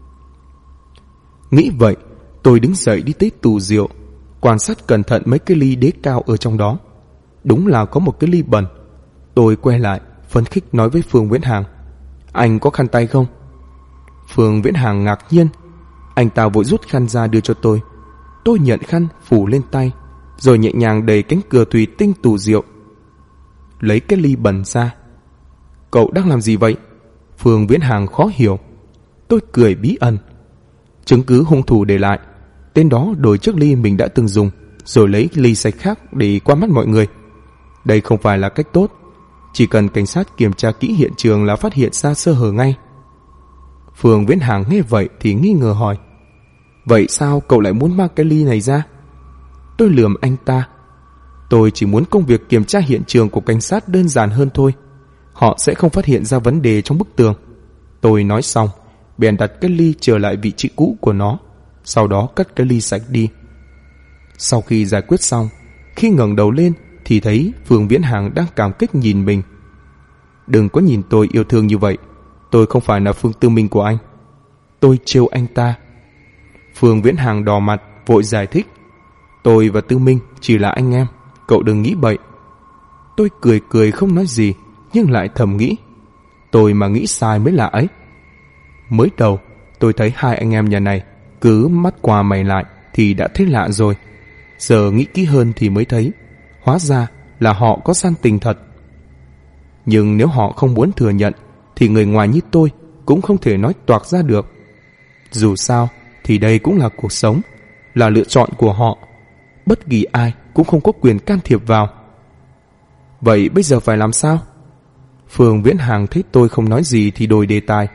Nghĩ vậy, tôi đứng dậy đi tới tủ rượu, quan sát cẩn thận mấy cái ly đế cao ở trong đó. Đúng là có một cái ly bẩn. Tôi quay lại phấn khích nói với Phương Viễn Hàng: "Anh có khăn tay không?" Phương Viễn Hàng ngạc nhiên. Anh ta vội rút khăn ra đưa cho tôi. Tôi nhận khăn phủ lên tay, rồi nhẹ nhàng đẩy cánh cửa thủy tinh tủ rượu, lấy cái ly bẩn ra. "Cậu đang làm gì vậy?" Phương Viễn Hàng khó hiểu. Tôi cười bí ẩn. Chứng cứ hung thủ để lại, tên đó đổi chiếc ly mình đã từng dùng, rồi lấy ly sạch khác để qua mắt mọi người. Đây không phải là cách tốt. Chỉ cần cảnh sát kiểm tra kỹ hiện trường là phát hiện ra sơ hở ngay. Phương Viễn Hàng nghe vậy thì nghi ngờ hỏi: "Vậy sao cậu lại muốn mang cái ly này ra?" Tôi lườm anh ta: "Tôi chỉ muốn công việc kiểm tra hiện trường của cảnh sát đơn giản hơn thôi. Họ sẽ không phát hiện ra vấn đề trong bức tường." Tôi nói xong bèn đặt cái ly trở lại vị trí cũ của nó, sau đó cất cái ly sạch đi. Sau khi giải quyết xong, khi ngẩng đầu lên thì thấy Phương Viễn Hàng đang cảm kích nhìn mình. "Đừng có nhìn tôi yêu thương như vậy, tôi không phải là Phương Tư Minh của anh." Tôi trêu anh ta. Phương Viễn Hàng đỏ mặt vội giải thích: "Tôi và Tư Minh chỉ là anh em, cậu đừng nghĩ bậy." Tôi cười cười không nói gì, nhưng lại thầm nghĩ: tôi mà nghĩ sai mới lạ ấy. Mới đầu tôi thấy hai anh em nhà này cứ mắt qua mày lại thì đã thấy lạ rồi. Giờ nghĩ kỹ hơn thì mới thấy hóa ra là họ có gian tình thật. Nhưng nếu họ không muốn thừa nhận thì người ngoài như tôi cũng không thể nói toạc ra được. Dù sao thì đây cũng là cuộc sống, là lựa chọn của họ, bất kỳ ai cũng không có quyền can thiệp vào. Vậy bây giờ phải làm sao? Phương Viễn Hàng thấy tôi không nói gì thì đổi đề tài.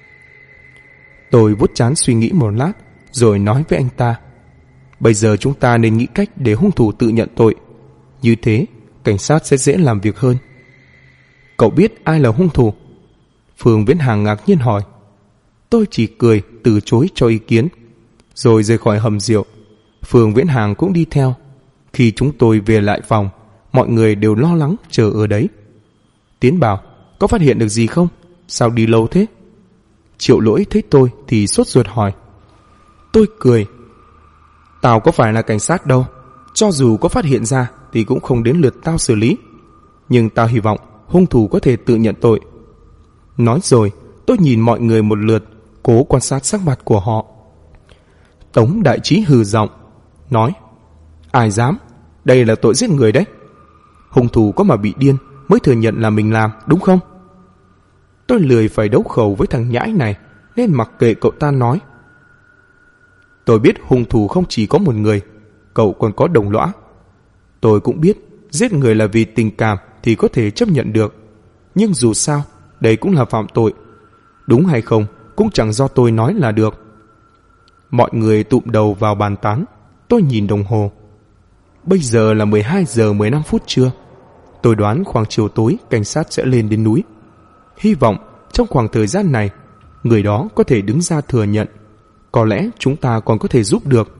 Tôi vuốt trán suy nghĩ một lát rồi nói với anh ta: bây giờ chúng ta nên nghĩ cách để hung thủ tự nhận tội. Như thế cảnh sát sẽ dễ làm việc hơn. Cậu biết ai là hung thủ? Phương Viễn Hàng ngạc nhiên hỏi. Tôi chỉ cười từ chối cho ý kiến, rồi rời khỏi hầm rượu. Phương Viễn Hàng cũng đi theo. Khi chúng tôi về lại phòng, mọi người đều lo lắng chờ ở đấy. Tiến bảo: có phát hiện được gì không? Sao đi lâu thế? Triệu Lỗi thấy tôi thì sốt ruột hỏi. Tôi cười: tao có phải là cảnh sát đâu, cho dù có phát hiện ra thì cũng không đến lượt tao xử lý. Nhưng tao hy vọng hung thủ có thể tự nhận tội. Nói rồi tôi nhìn mọi người một lượt, cố quan sát sắc mặt của họ. Tống đại trí hừ giọng nói: ai dám, đây là tội giết người đấy. Hung thủ có mà bị điên mới thừa nhận là mình làm, đúng không? Tôi lười phải đấu khẩu với thằng nhãi này nên mặc kệ cậu ta nói. Tôi biết hung thủ không chỉ có một người, cậu còn có đồng lõa. Tôi cũng biết giết người là vì tình cảm thì có thể chấp nhận được, nhưng dù sao đây cũng là phạm tội. Đúng hay không cũng chẳng do tôi nói là được. Mọi người tụm đầu vào bàn tán. Tôi nhìn đồng hồ. Bây giờ là 12 giờ 15 phút trưa. Tôi đoán khoảng chiều tối cảnh sát sẽ lên đến núi. Hy vọng trong khoảng thời gian này người đó có thể đứng ra thừa nhận. Có lẽ chúng ta còn có thể giúp được.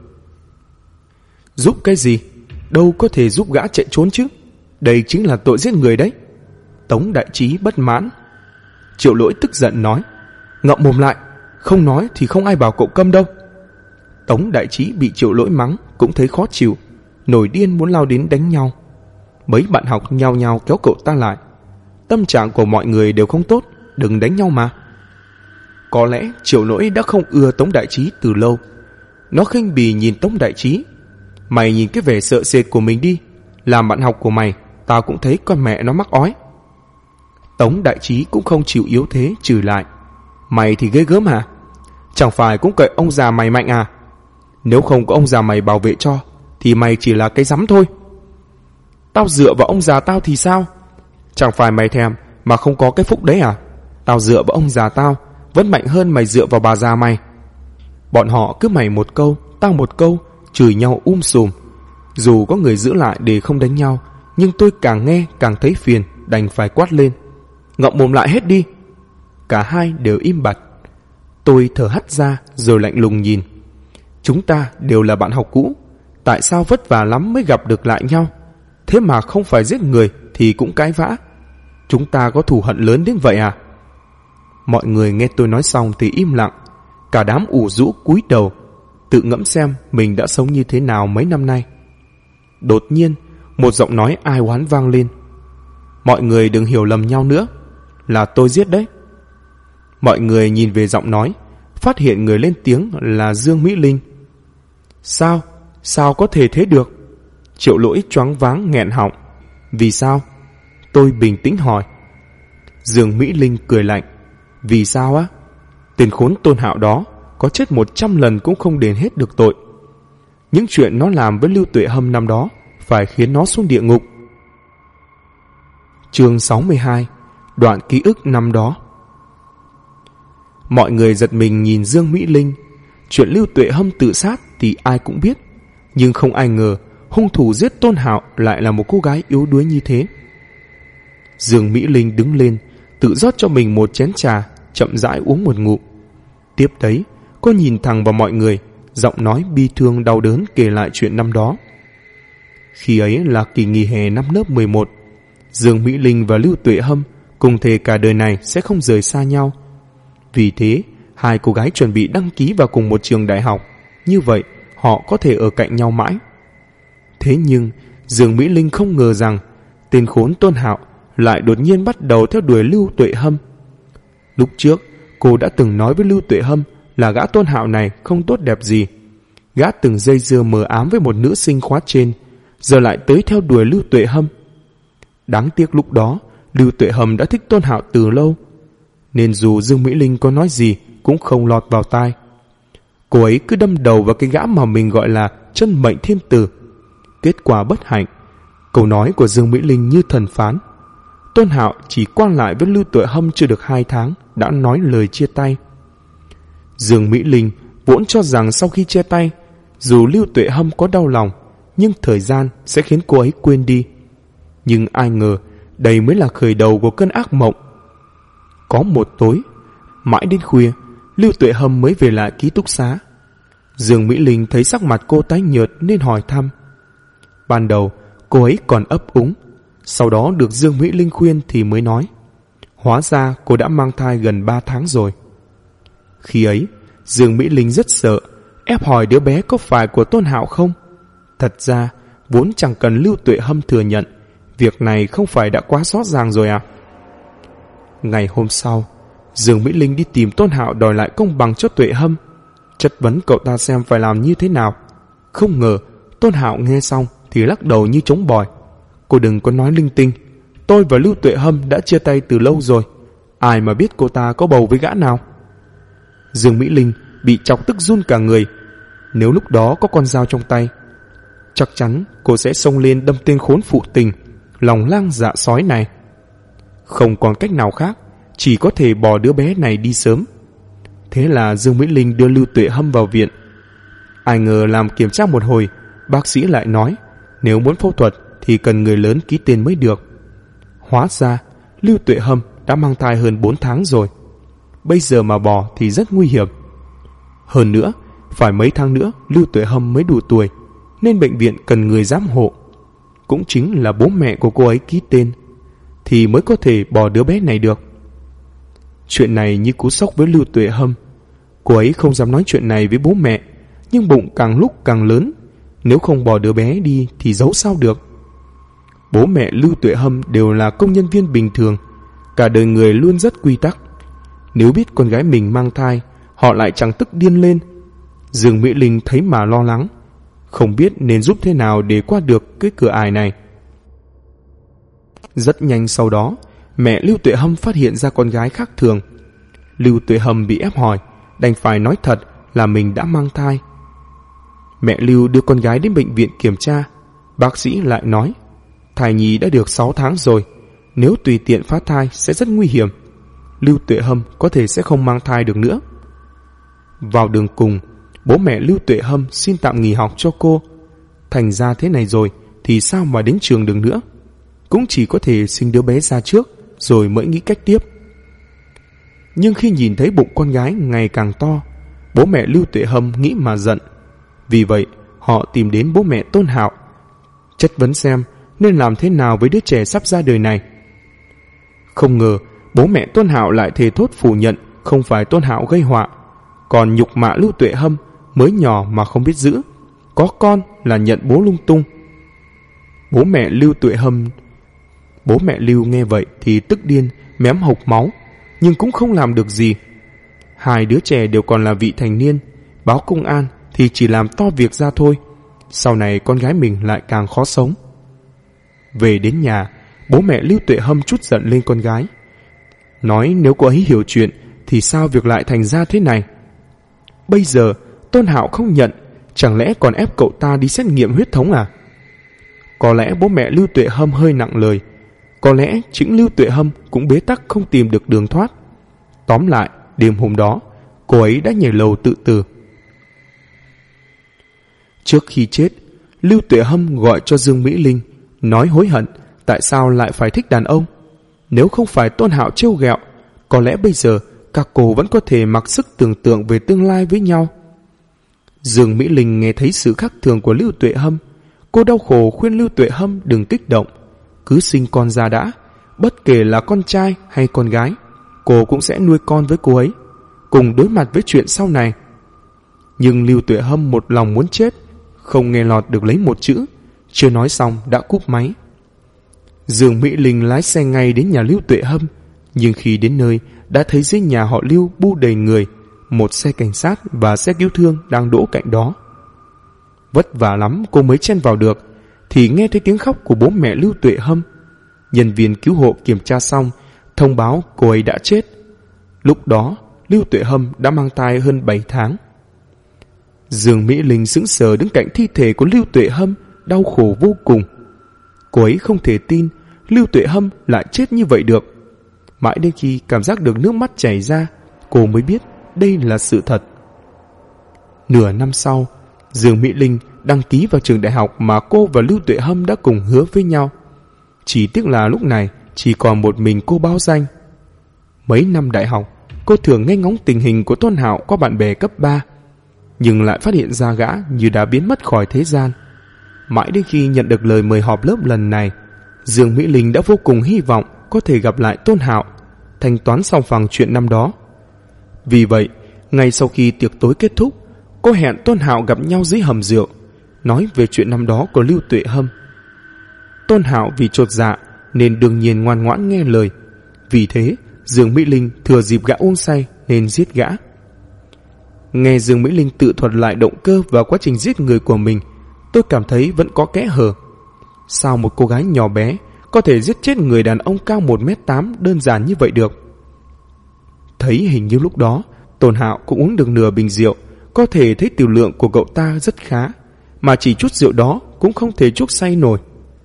Giúp cái gì? Đâu có thể giúp gã chạy trốn chứ. Đây chính là tội giết người đấy. Tống đại trí bất mãn. Triệu Lỗi tức giận nói: ngậm mồm lại, không nói thì không ai bảo cậu câm đâu. Tống đại trí bị Triệu Lỗi mắng cũng thấy khó chịu, nổi điên muốn lao đến đánh nhau. Mấy bạn học nhao nhao kéo cậu ta lại. Tâm trạng của mọi người đều không tốt, đừng đánh nhau mà. Có lẽ Triệu Lỗi đã không ưa Tống đại trí từ lâu. Nó khinh bỉ nhìn Tống đại trí. Mày nhìn cái vẻ sợ sệt của mình đi, làm bạn học của mày tao cũng thấy con mẹ nó mắc ói. Tống đại trí cũng không chịu yếu thế trừ lại: mày thì ghê gớm hả? Chẳng phải cũng cậy ông già mày mạnh à? Nếu không có ông già mày bảo vệ cho thì mày chỉ là cái rắm thôi. Tao dựa vào ông già tao thì sao? Chẳng phải mày thèm mà không có cái phúc đấy à? Tao dựa vào ông già tao vẫn mạnh hơn mày dựa vào bà già mày. Bọn họ cứ mày một câu tao một câu, chửi nhau sùm. Dù có người giữ lại để không đánh nhau, nhưng tôi càng nghe càng thấy phiền, đành phải quát lên: ngậm mồm lại hết đi. Cả hai đều im bặt. Tôi thở hắt ra rồi lạnh lùng nhìn. Chúng ta đều là bạn học cũ, tại sao vất vả lắm mới gặp được lại nhau, thế mà không phải giết người thì cũng cãi vã. Chúng ta có thù hận lớn đến vậy à? Mọi người nghe tôi nói xong thì im lặng. Cả đám ủ rũ cúi đầu, tự ngẫm xem mình đã sống như thế nào mấy năm nay. Đột nhiên, một giọng nói ai oán vang lên. Mọi người đừng hiểu lầm nhau nữa, là tôi giết đấy. Mọi người nhìn về giọng nói, phát hiện người lên tiếng là Dương Mỹ Linh. Sao? Sao có thể thế được? Triệu Lỗi choáng váng nghẹn họng. Vì sao? Tôi bình tĩnh hỏi. Dương Mỹ Linh cười lạnh. Vì sao á? Tên khốn Tôn Hạo đó có chết 100 lần cũng không đền hết được tội. Những chuyện nó làm với Lưu Tuệ Hâm năm đó phải khiến nó xuống địa ngục. Chương 62. Đoạn ký ức năm đó. Mọi người giật mình nhìn Dương Mỹ Linh. Chuyện Lưu Tuệ Hâm tự sát thì ai cũng biết, nhưng không ai ngờ hung thủ giết Tôn Hạo lại là một cô gái yếu đuối như thế. Dương Mỹ Linh đứng lên, tự rót cho mình một chén trà, chậm rãi uống một ngụm. Tiếp đấy, cô nhìn thẳng vào mọi người, giọng nói bi thương đau đớn kể lại chuyện năm đó. Khi ấy là kỳ nghỉ hè năm lớp 11, Dương Mỹ Linh và Lưu Tuệ Hâm cùng thề cả đời này sẽ không rời xa nhau. Vì thế, hai cô gái chuẩn bị đăng ký vào cùng một trường đại học, như vậy họ có thể ở cạnh nhau mãi. Thế nhưng, Dương Mỹ Linh không ngờ rằng tên khốn Tôn Hạo lại đột nhiên bắt đầu theo đuổi Lưu Tuệ Hâm. Lúc trước, cô đã từng nói với Lưu Tuệ Hâm là gã Tôn Hạo này không tốt đẹp gì. Gã từng dây dưa mờ ám với một nữ sinh khóa trên, giờ lại tới theo đuổi Lưu Tuệ Hâm. Đáng tiếc lúc đó, Lưu Tuệ Hâm đã thích Tôn Hạo từ lâu, nên dù Dương Mỹ Linh có nói gì cũng không lọt vào tai. Cô ấy cứ đâm đầu vào cái gã mà mình gọi là chân mệnh thiên tử. Kết quả bất hạnh, câu nói của Dương Mỹ Linh như thần phán. Tôn Hạo chỉ quan lại với Lưu Tuệ Hâm chưa được 2 tháng đã nói lời chia tay. Dương Mỹ Linh vốn cho rằng sau khi chia tay, dù Lưu Tuệ Hâm có đau lòng, nhưng thời gian sẽ khiến cô ấy quên đi. Nhưng ai ngờ đây mới là khởi đầu của cơn ác mộng. Có một tối, mãi đến khuya, Lưu Tuệ Hâm mới về lại ký túc xá. Dương Mỹ Linh thấy sắc mặt cô tái nhợt nên hỏi thăm. Ban đầu cô ấy còn ấp úng, sau đó được Dương Mỹ Linh khuyên thì mới nói. Hóa ra cô đã mang thai gần 3 tháng rồi. Khi ấy, Dương Mỹ Linh rất sợ, ép hỏi đứa bé có phải của Tôn Hạo không. Thật ra, vốn chẳng cần Lưu Tuệ Hâm thừa nhận, việc này không phải đã quá rõ ràng rồi à? Ngày hôm sau, Dương Mỹ Linh đi tìm Tôn Hạo đòi lại công bằng cho Tuệ Hâm, chất vấn cậu ta xem phải làm như thế nào. Không ngờ Tôn Hạo nghe xong thì lắc đầu như trống bòi. Cô đừng có nói linh tinh, tôi và Lưu Tuệ Hâm đã chia tay từ lâu rồi, ai mà biết cô ta có bầu với gã nào. Dương Mỹ Linh bị chọc tức run cả người. Nếu lúc đó có con dao trong tay, chắc chắn cô sẽ xông lên đâm tên khốn phụ tình, lòng lang dạ sói này. Không còn cách nào khác, chỉ có thể bỏ đứa bé này đi sớm. Thế là Dương Mỹ Linh đưa Lưu Tuệ Hâm vào viện. Ai ngờ làm kiểm tra một hồi, bác sĩ lại nói nếu muốn phẫu thuật thì cần người lớn ký tên mới được. Hóa ra Lưu Tuệ Hâm đã mang thai hơn 4 tháng rồi. Bây giờ mà bỏ thì rất nguy hiểm. Hơn nữa, phải mấy tháng nữa Lưu Tuệ Hâm mới đủ tuổi, nên bệnh viện cần người giám hộ, cũng chính là bố mẹ của cô ấy ký tên, thì mới có thể bỏ đứa bé này được. Chuyện này như cú sốc với Lưu Tuệ Hâm. Cô ấy không dám nói chuyện này với bố mẹ, nhưng bụng càng lúc càng lớn. Nếu không bỏ đứa bé đi thì giấu sao được. Bố mẹ Lưu Tuệ Hâm đều là công nhân viên bình thường, cả đời người luôn rất quy tắc. Nếu biết con gái mình mang thai, họ lại chẳng tức điên lên. Dương Mỹ Linh thấy mà lo lắng, không biết nên giúp thế nào để qua được cái cửa ải này. Rất nhanh sau đó, mẹ Lưu Tuệ Hâm phát hiện ra con gái khác thường. Lưu Tuệ Hâm bị ép hỏi, đành phải nói thật là mình đã mang thai. Mẹ Lưu đưa con gái đến bệnh viện kiểm tra. Bác sĩ lại nói, thai nhi đã được 6 tháng rồi, nếu tùy tiện phá thai sẽ rất nguy hiểm. Lưu Tuệ Hâm có thể sẽ không mang thai được nữa. Vào đường cùng, bố mẹ Lưu Tuệ Hâm xin tạm nghỉ học cho cô. Thành ra thế này rồi thì sao mà đến trường được nữa, cũng chỉ có thể sinh đứa bé ra trước, rồi mới nghĩ cách tiếp. Nhưng khi nhìn thấy bụng con gái ngày càng to, bố mẹ Lưu Tuệ Hâm nghĩ mà giận. Vì vậy họ tìm đến bố mẹ Tôn Hạo, chất vấn xem nên làm thế nào với đứa trẻ sắp ra đời này. Không ngờ bố mẹ Tôn Hạo lại thề thốt phủ nhận không phải Tôn Hạo gây họa, còn nhục mạ Lưu Tuệ Hâm mới nhỏ mà không biết giữ, có con là nhận bố lung tung. Bố mẹ Lưu nghe vậy thì tức điên, mém hộc máu, nhưng cũng không làm được gì. Hai đứa trẻ đều còn là vị thành niên, báo công an thì chỉ làm to việc ra thôi. Sau này con gái mình lại càng khó sống. Về đến nhà, bố mẹ Lưu Tuệ Hâm trút giận lên con gái, nói nếu cô ấy hiểu chuyện thì sao việc lại thành ra thế này. Bây giờ Tôn Hạo không nhận, chẳng lẽ còn ép cậu ta đi xét nghiệm huyết thống à? Có lẽ bố mẹ Lưu Tuệ Hâm hơi nặng lời, có lẽ chính Lưu Tuệ Hâm cũng bế tắc không tìm được đường thoát. Tóm lại, đêm hôm đó cô ấy đã nhảy lầu tự tử. Trước khi chết, Lưu Tuệ Hâm gọi cho Dương Mỹ Linh, nói hối hận tại sao lại phải thích đàn ông. Nếu không phải Tôn Hạo trêu ghẹo, có lẽ bây giờ các cô vẫn có thể mặc sức tưởng tượng về tương lai với nhau. Dương Mỹ Linh nghe thấy sự khác thường của Lưu Tuệ Hâm, cô đau khổ khuyên Lưu Tuệ Hâm đừng kích động, cứ sinh con ra đã, bất kể là con trai hay con gái, cô cũng sẽ nuôi con với cô ấy, cùng đối mặt với chuyện sau này. Nhưng Lưu Tuệ Hâm một lòng muốn chết, không nghe lọt được lấy một chữ, chưa nói xong đã cúp máy. Dương Mỹ Linh lái xe ngay đến nhà Lưu Tuệ Hâm, nhưng khi đến nơi đã thấy dưới nhà họ Lưu bu đầy người, một xe cảnh sát và xe cứu thương đang đỗ cạnh đó. Vất vả lắm cô mới chen vào được, thì nghe thấy tiếng khóc của bố mẹ Lưu Tuệ Hâm. Nhân viên cứu hộ kiểm tra xong, thông báo cô ấy đã chết. Lúc đó Lưu Tuệ Hâm đã mang thai hơn 7 tháng. Dương Mỹ Linh sững sờ đứng cạnh thi thể của Lưu Tuệ Hâm, đau khổ vô cùng. Cô ấy không thể tin Lưu Tuệ Hâm lại chết như vậy được. Mãi đến khi cảm giác được nước mắt chảy ra, cô mới biết đây là sự thật. Nửa năm sau, Dương Mỹ Linh đăng ký vào trường đại học mà cô và Lưu Tuệ Hâm đã cùng hứa với nhau. Chỉ tiếc là lúc này chỉ còn một mình cô báo danh. Mấy năm đại học, cô thường nghe ngóng tình hình của Tôn Hạo qua bạn bè cấp 3, nhưng lại phát hiện ra gã như đã biến mất khỏi thế gian. Mãi đến khi nhận được lời mời họp lớp lần này, Dương Mỹ Linh đã vô cùng hy vọng có thể gặp lại Tôn Hạo, thanh toán xong phẳng chuyện năm đó. Vì vậy, ngay sau khi tiệc tối kết thúc, cô hẹn Tôn Hạo gặp nhau dưới hầm rượu, nói về chuyện năm đó của Lưu Tuệ Hâm. Tôn Hạo vì chột dạ nên đương nhiên ngoan ngoãn nghe lời. Vì thế Dương Mỹ Linh thừa dịp gã uống say nên giết gã. Nghe Dương Mỹ Linh tự thuật lại động cơ và quá trình giết người của mình, tôi cảm thấy vẫn có kẽ hở. Sao một cô gái nhỏ bé có thể giết chết người đàn ông cao 1m8 đơn giản như vậy được? Thấy hình như lúc đó Tôn Hạo cũng uống được nửa bình rượu, có thể thấy tiểu lượng của cậu ta rất khá, mà chỉ chút rượu đó cũng không thể chuốc say nổi.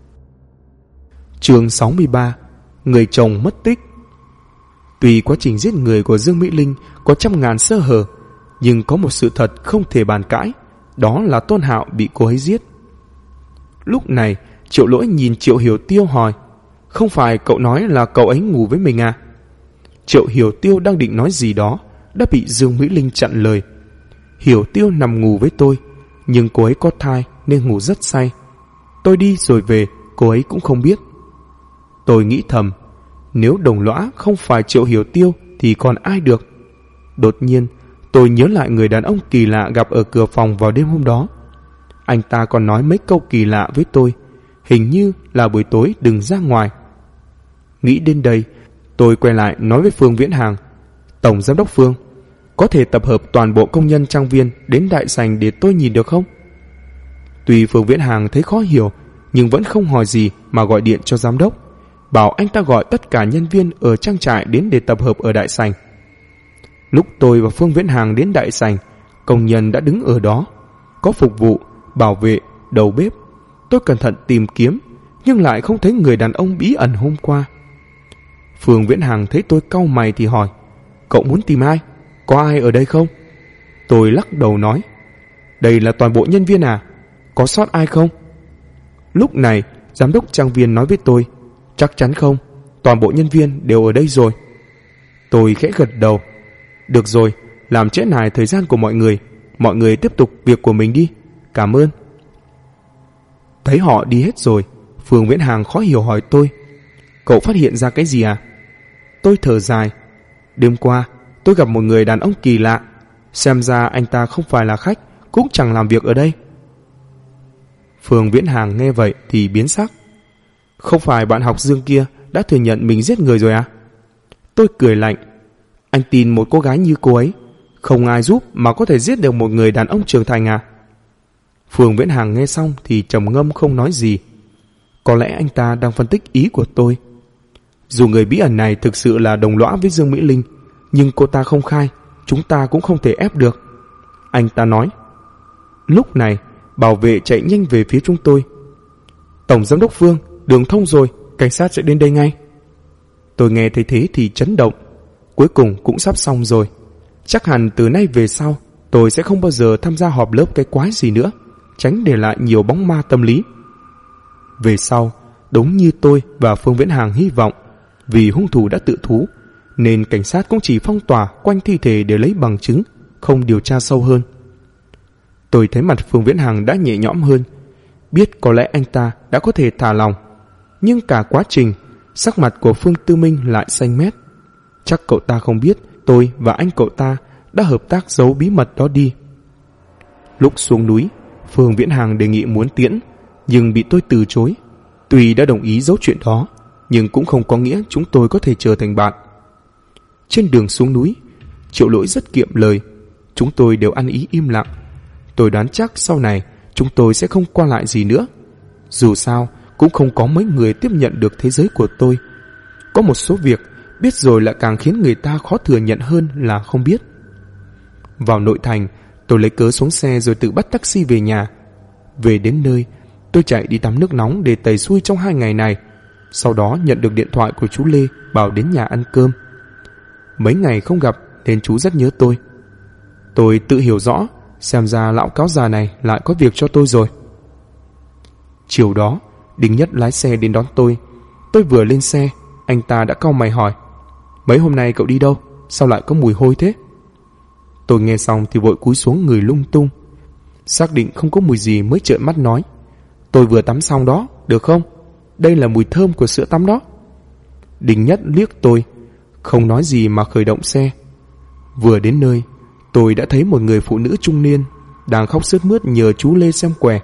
Chương 63: Người chồng mất tích. Tuy quá trình giết người của Dương Mỹ Linh có trăm ngàn sơ hở, nhưng có một sự thật không thể bàn cãi, đó là Tôn Hạo bị cô ấy giết. Lúc này Triệu Lỗi nhìn Triệu Hiểu Tiêu hỏi: không phải cậu nói là cậu ấy ngủ với mình à? Triệu Hiểu Tiêu đang định nói gì đó đã bị Dương Mỹ Linh chặn lời. Hiểu Tiêu nằm ngủ với tôi, nhưng cô ấy có thai nên ngủ rất say. Tôi đi rồi về, cô ấy cũng không biết. Tôi nghĩ thầm, nếu đồng lõa không phải Triệu Hiểu Tiêu thì còn ai được. Đột nhiên tôi nhớ lại người đàn ông kỳ lạ gặp ở cửa phòng vào đêm hôm đó. Anh ta còn nói mấy câu kỳ lạ với tôi, hình như là buổi tối đừng ra ngoài. Nghĩ đến đây, tôi quay lại nói với Phương Viễn Hàng: Tổng giám đốc Phương, có thể tập hợp toàn bộ công nhân trang viên đến đại sảnh để tôi nhìn được không? Tuy Phương Viễn Hàng thấy khó hiểu, nhưng vẫn không hỏi gì mà gọi điện cho giám đốc, bảo anh ta gọi tất cả nhân viên ở trang trại đến để tập hợp ở đại sảnh. Lúc tôi và Phương Viễn Hàng đến đại sảnh, công nhân đã đứng ở đó, có phục vụ, bảo vệ, đầu bếp. Tôi cẩn thận tìm kiếm, nhưng lại không thấy người đàn ông bí ẩn hôm qua. Phương Viễn Hàng thấy tôi cau mày thì hỏi: cậu muốn tìm ai? Có ai ở đây không? Tôi lắc đầu nói: đây là toàn bộ nhân viên à? Có sót ai không? Lúc này giám đốc trang viên nói với tôi: chắc chắn không, toàn bộ nhân viên đều ở đây rồi. Tôi khẽ gật đầu. Được rồi, làm trễ nải thời gian của mọi người tiếp tục việc của mình đi. Cảm ơn. Thấy họ đi hết rồi, Phương Viễn Hàng khó hiểu hỏi tôi, cậu phát hiện ra cái gì à? Tôi thở dài. Đêm qua tôi gặp một người đàn ông kỳ lạ, xem ra anh ta không phải là khách, cũng chẳng làm việc ở đây. Phương Viễn Hàng nghe vậy thì biến sắc. Không phải bạn học Dương kia đã thừa nhận mình giết người rồi à? Tôi cười lạnh. Anh tin một cô gái như cô ấy không ai giúp mà có thể giết được một người đàn ông trưởng thành à? Phương Viễn Hàng nghe xong thì trầm ngâm không nói gì. Có lẽ anh ta đang phân tích ý của tôi. Dù người bí ẩn này thực sự là đồng lõa với Dương Mỹ Linh, nhưng cô ta không khai, chúng ta cũng không thể ép được. Anh ta nói. Lúc này bảo vệ chạy nhanh về phía chúng tôi. Tổng giám đốc Phương, đường thông rồi, cảnh sát sẽ đến đây ngay. Tôi nghe thấy thế thì chấn động. Cuối cùng cũng sắp xong rồi. Chắc hẳn từ nay về sau tôi sẽ không bao giờ tham gia họp lớp cái quái gì nữa, tránh để lại nhiều bóng ma tâm lý. Về sau, đúng như tôi và Phương Viễn Hàng hy vọng, vì hung thủ đã tự thú nên cảnh sát cũng chỉ phong tỏa quanh thi thể để lấy bằng chứng, không điều tra sâu hơn. Tôi thấy mặt Phương Viễn Hàng đã nhẹ nhõm hơn, biết có lẽ anh ta đã có thể thả lòng. Nhưng cả quá trình, sắc mặt của Phương Tư Minh lại xanh mét. Chắc cậu ta không biết tôi và anh cậu ta đã hợp tác giấu bí mật đó đi. Lúc xuống núi, Phương Viễn Hàng đề nghị muốn tiễn, nhưng bị tôi từ chối. Tuy đã đồng ý giấu chuyện đó, nhưng cũng không có nghĩa chúng tôi có thể trở thành bạn. Trên đường xuống núi, Triệu Lỗi rất kiệm lời, chúng tôi đều ăn ý im lặng. Tôi đoán chắc sau này chúng tôi sẽ không qua lại gì nữa. Dù sao cũng không có mấy người tiếp nhận được thế giới của tôi. Có một số việc biết rồi lại càng khiến người ta khó thừa nhận hơn là không biết. Vào nội thành, tôi lấy cớ xuống xe rồi tự bắt taxi về nhà. Về đến nơi, tôi chạy đi tắm nước nóng để tẩy xui trong 2 ngày này. Sau đó nhận được điện thoại của chú Lê bảo đến nhà ăn cơm. Mấy ngày không gặp nên chú rất nhớ tôi. Tôi tự hiểu rõ, xem ra lão cáo già này lại có việc cho tôi rồi. Chiều đó, Đinh Nhất lái xe đến đón tôi. Tôi vừa lên xe, anh ta đã cau mày hỏi, mấy hôm nay cậu đi đâu? Sao lại có mùi hôi thế? Tôi nghe xong thì vội cúi xuống người lung tung. Xác định không có mùi gì mới trợn mắt nói, tôi vừa tắm xong đó, được không? Đây là mùi thơm của sữa tắm đó. Đinh Nhất liếc tôi, không nói gì mà khởi động xe. Vừa đến nơi, tôi đã thấy một người phụ nữ trung niên đang khóc sướt mướt nhờ chú Lê xem quẻ.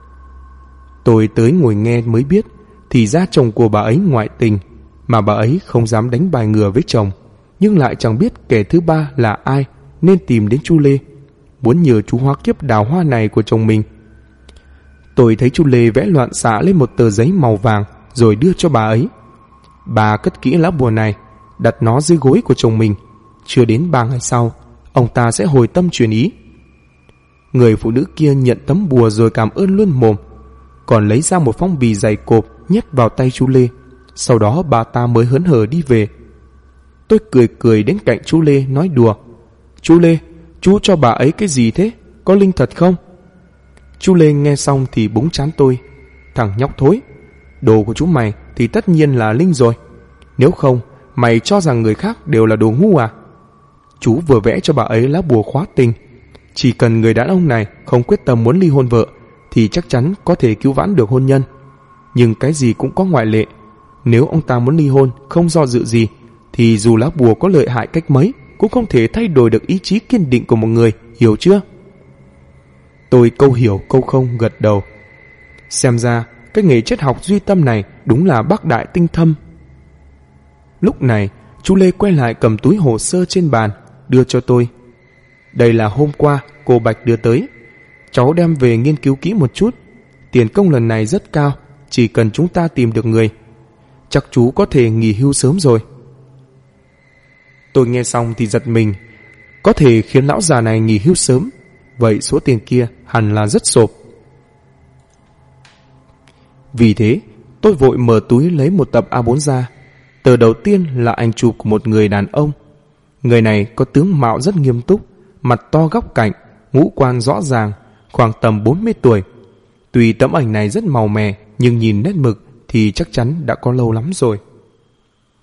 Tôi tới ngồi nghe mới biết, thì ra chồng của bà ấy ngoại tình, mà bà ấy không dám đánh bài ngửa với chồng, nhưng lại chẳng biết kẻ thứ ba là ai nên tìm đến chú Lê, muốn nhờ chú hóa kiếp đào hoa này của chồng mình. Tôi thấy chú Lê vẽ loạn xạ lên một tờ giấy màu vàng rồi đưa cho bà ấy. Bà cất kỹ lá bùa này, đặt nó dưới gối của chồng mình. Chưa đến 3 ngày sau, ông ta sẽ hồi tâm chuyển ý. Người phụ nữ kia nhận tấm bùa rồi cảm ơn luôn mồm, còn lấy ra một phong bì dày cộp nhét vào tay chú Lê. Sau đó bà ta mới hớn hở đi về. Tôi cười cười đến cạnh chú Lê nói đùa, chú Lê, chú cho bà ấy cái gì thế? Có linh thật không? Chú Lê nghe xong thì búng trán tôi, thằng nhóc thối, đồ của chú mày thì tất nhiên là linh rồi. Nếu không, mày cho rằng người khác đều là đồ ngu à? Chú vừa vẽ cho bà ấy lá bùa khóa tình. Chỉ cần người đàn ông này không quyết tâm muốn ly hôn vợ thì chắc chắn có thể cứu vãn được hôn nhân. Nhưng cái gì cũng có ngoại lệ. Nếu ông ta muốn ly hôn không do dự gì thì dù lá bùa có lợi hại cách mấy cũng không thể thay đổi được ý chí kiên định của một người, hiểu chưa? Tôi câu hiểu câu không gật đầu. Xem ra cái nghề triết học duy tâm này đúng là bác đại tinh thâm. Lúc này chú Lê quay lại cầm túi hồ sơ trên bàn đưa cho tôi. Đây là hôm qua cô Bạch đưa tới, cháu đem về nghiên cứu kỹ một chút. Tiền công lần này rất cao, chỉ cần chúng ta tìm được người, chắc chú có thể nghỉ hưu sớm rồi. Tôi nghe xong thì giật mình. Có thể khiến lão già này nghỉ hưu sớm, vậy số tiền kia hẳn là rất xộp. Vì thế tôi vội mở túi lấy một tập A4 ra. Tờ đầu tiên là ảnh chụp của một người đàn ông. Người này có tướng mạo rất nghiêm túc, mặt to góc cạnh, ngũ quan rõ ràng, khoảng tầm 40 tuổi. Tuy tấm ảnh này rất màu mè, nhưng nhìn nét mực thì chắc chắn đã có lâu lắm rồi.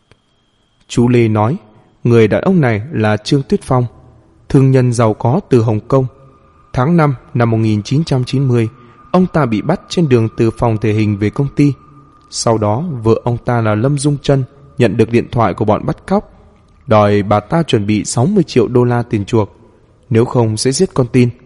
Chú Lê nói, người đàn ông này là Trương Tuyết Phong, thương nhân giàu có từ Hồng Kông. Tháng 5 năm 1990, ông ta bị bắt trên đường từ phòng thể hình về công ty. Sau đó, vợ ông ta là Lâm Dung Trân nhận được điện thoại của bọn bắt cóc, đòi bà ta chuẩn bị 60 triệu đô la tiền chuộc, nếu không sẽ giết con tin.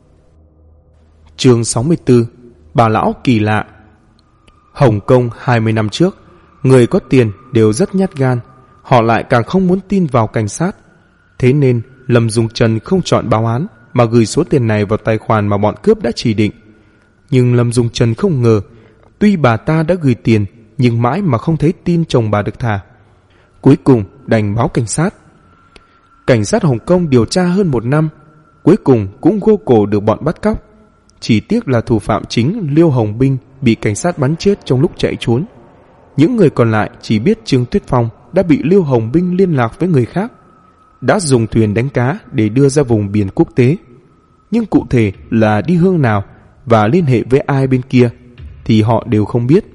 Chương 64. Bà lão kỳ lạ. Hồng Kông 20 năm trước, người có tiền đều rất nhát gan, họ lại càng không muốn tin vào cảnh sát. Thế nên Lâm Dung Trân không chọn báo án mà gửi số tiền này vào tài khoản mà bọn cướp đã chỉ định. Nhưng Lâm Dung Trân không ngờ, tuy bà ta đã gửi tiền nhưng mãi mà không thấy tin chồng bà được thả. Cuối cùng đành báo cảnh sát. Cảnh sát Hồng Kông điều tra hơn 1 năm, cuối cùng cũng gô cổ được bọn bắt cóc. Chỉ tiếc là thủ phạm chính Liêu Hồng Binh bị cảnh sát bắn chết trong lúc chạy trốn. Những người còn lại chỉ biết Trương Tuyết Phong đã bị Liêu Hồng Binh liên lạc với người khác, đã dùng thuyền đánh cá để đưa ra vùng biển quốc tế. Nhưng cụ thể là đi hướng nào và liên hệ với ai bên kia thì họ đều không biết.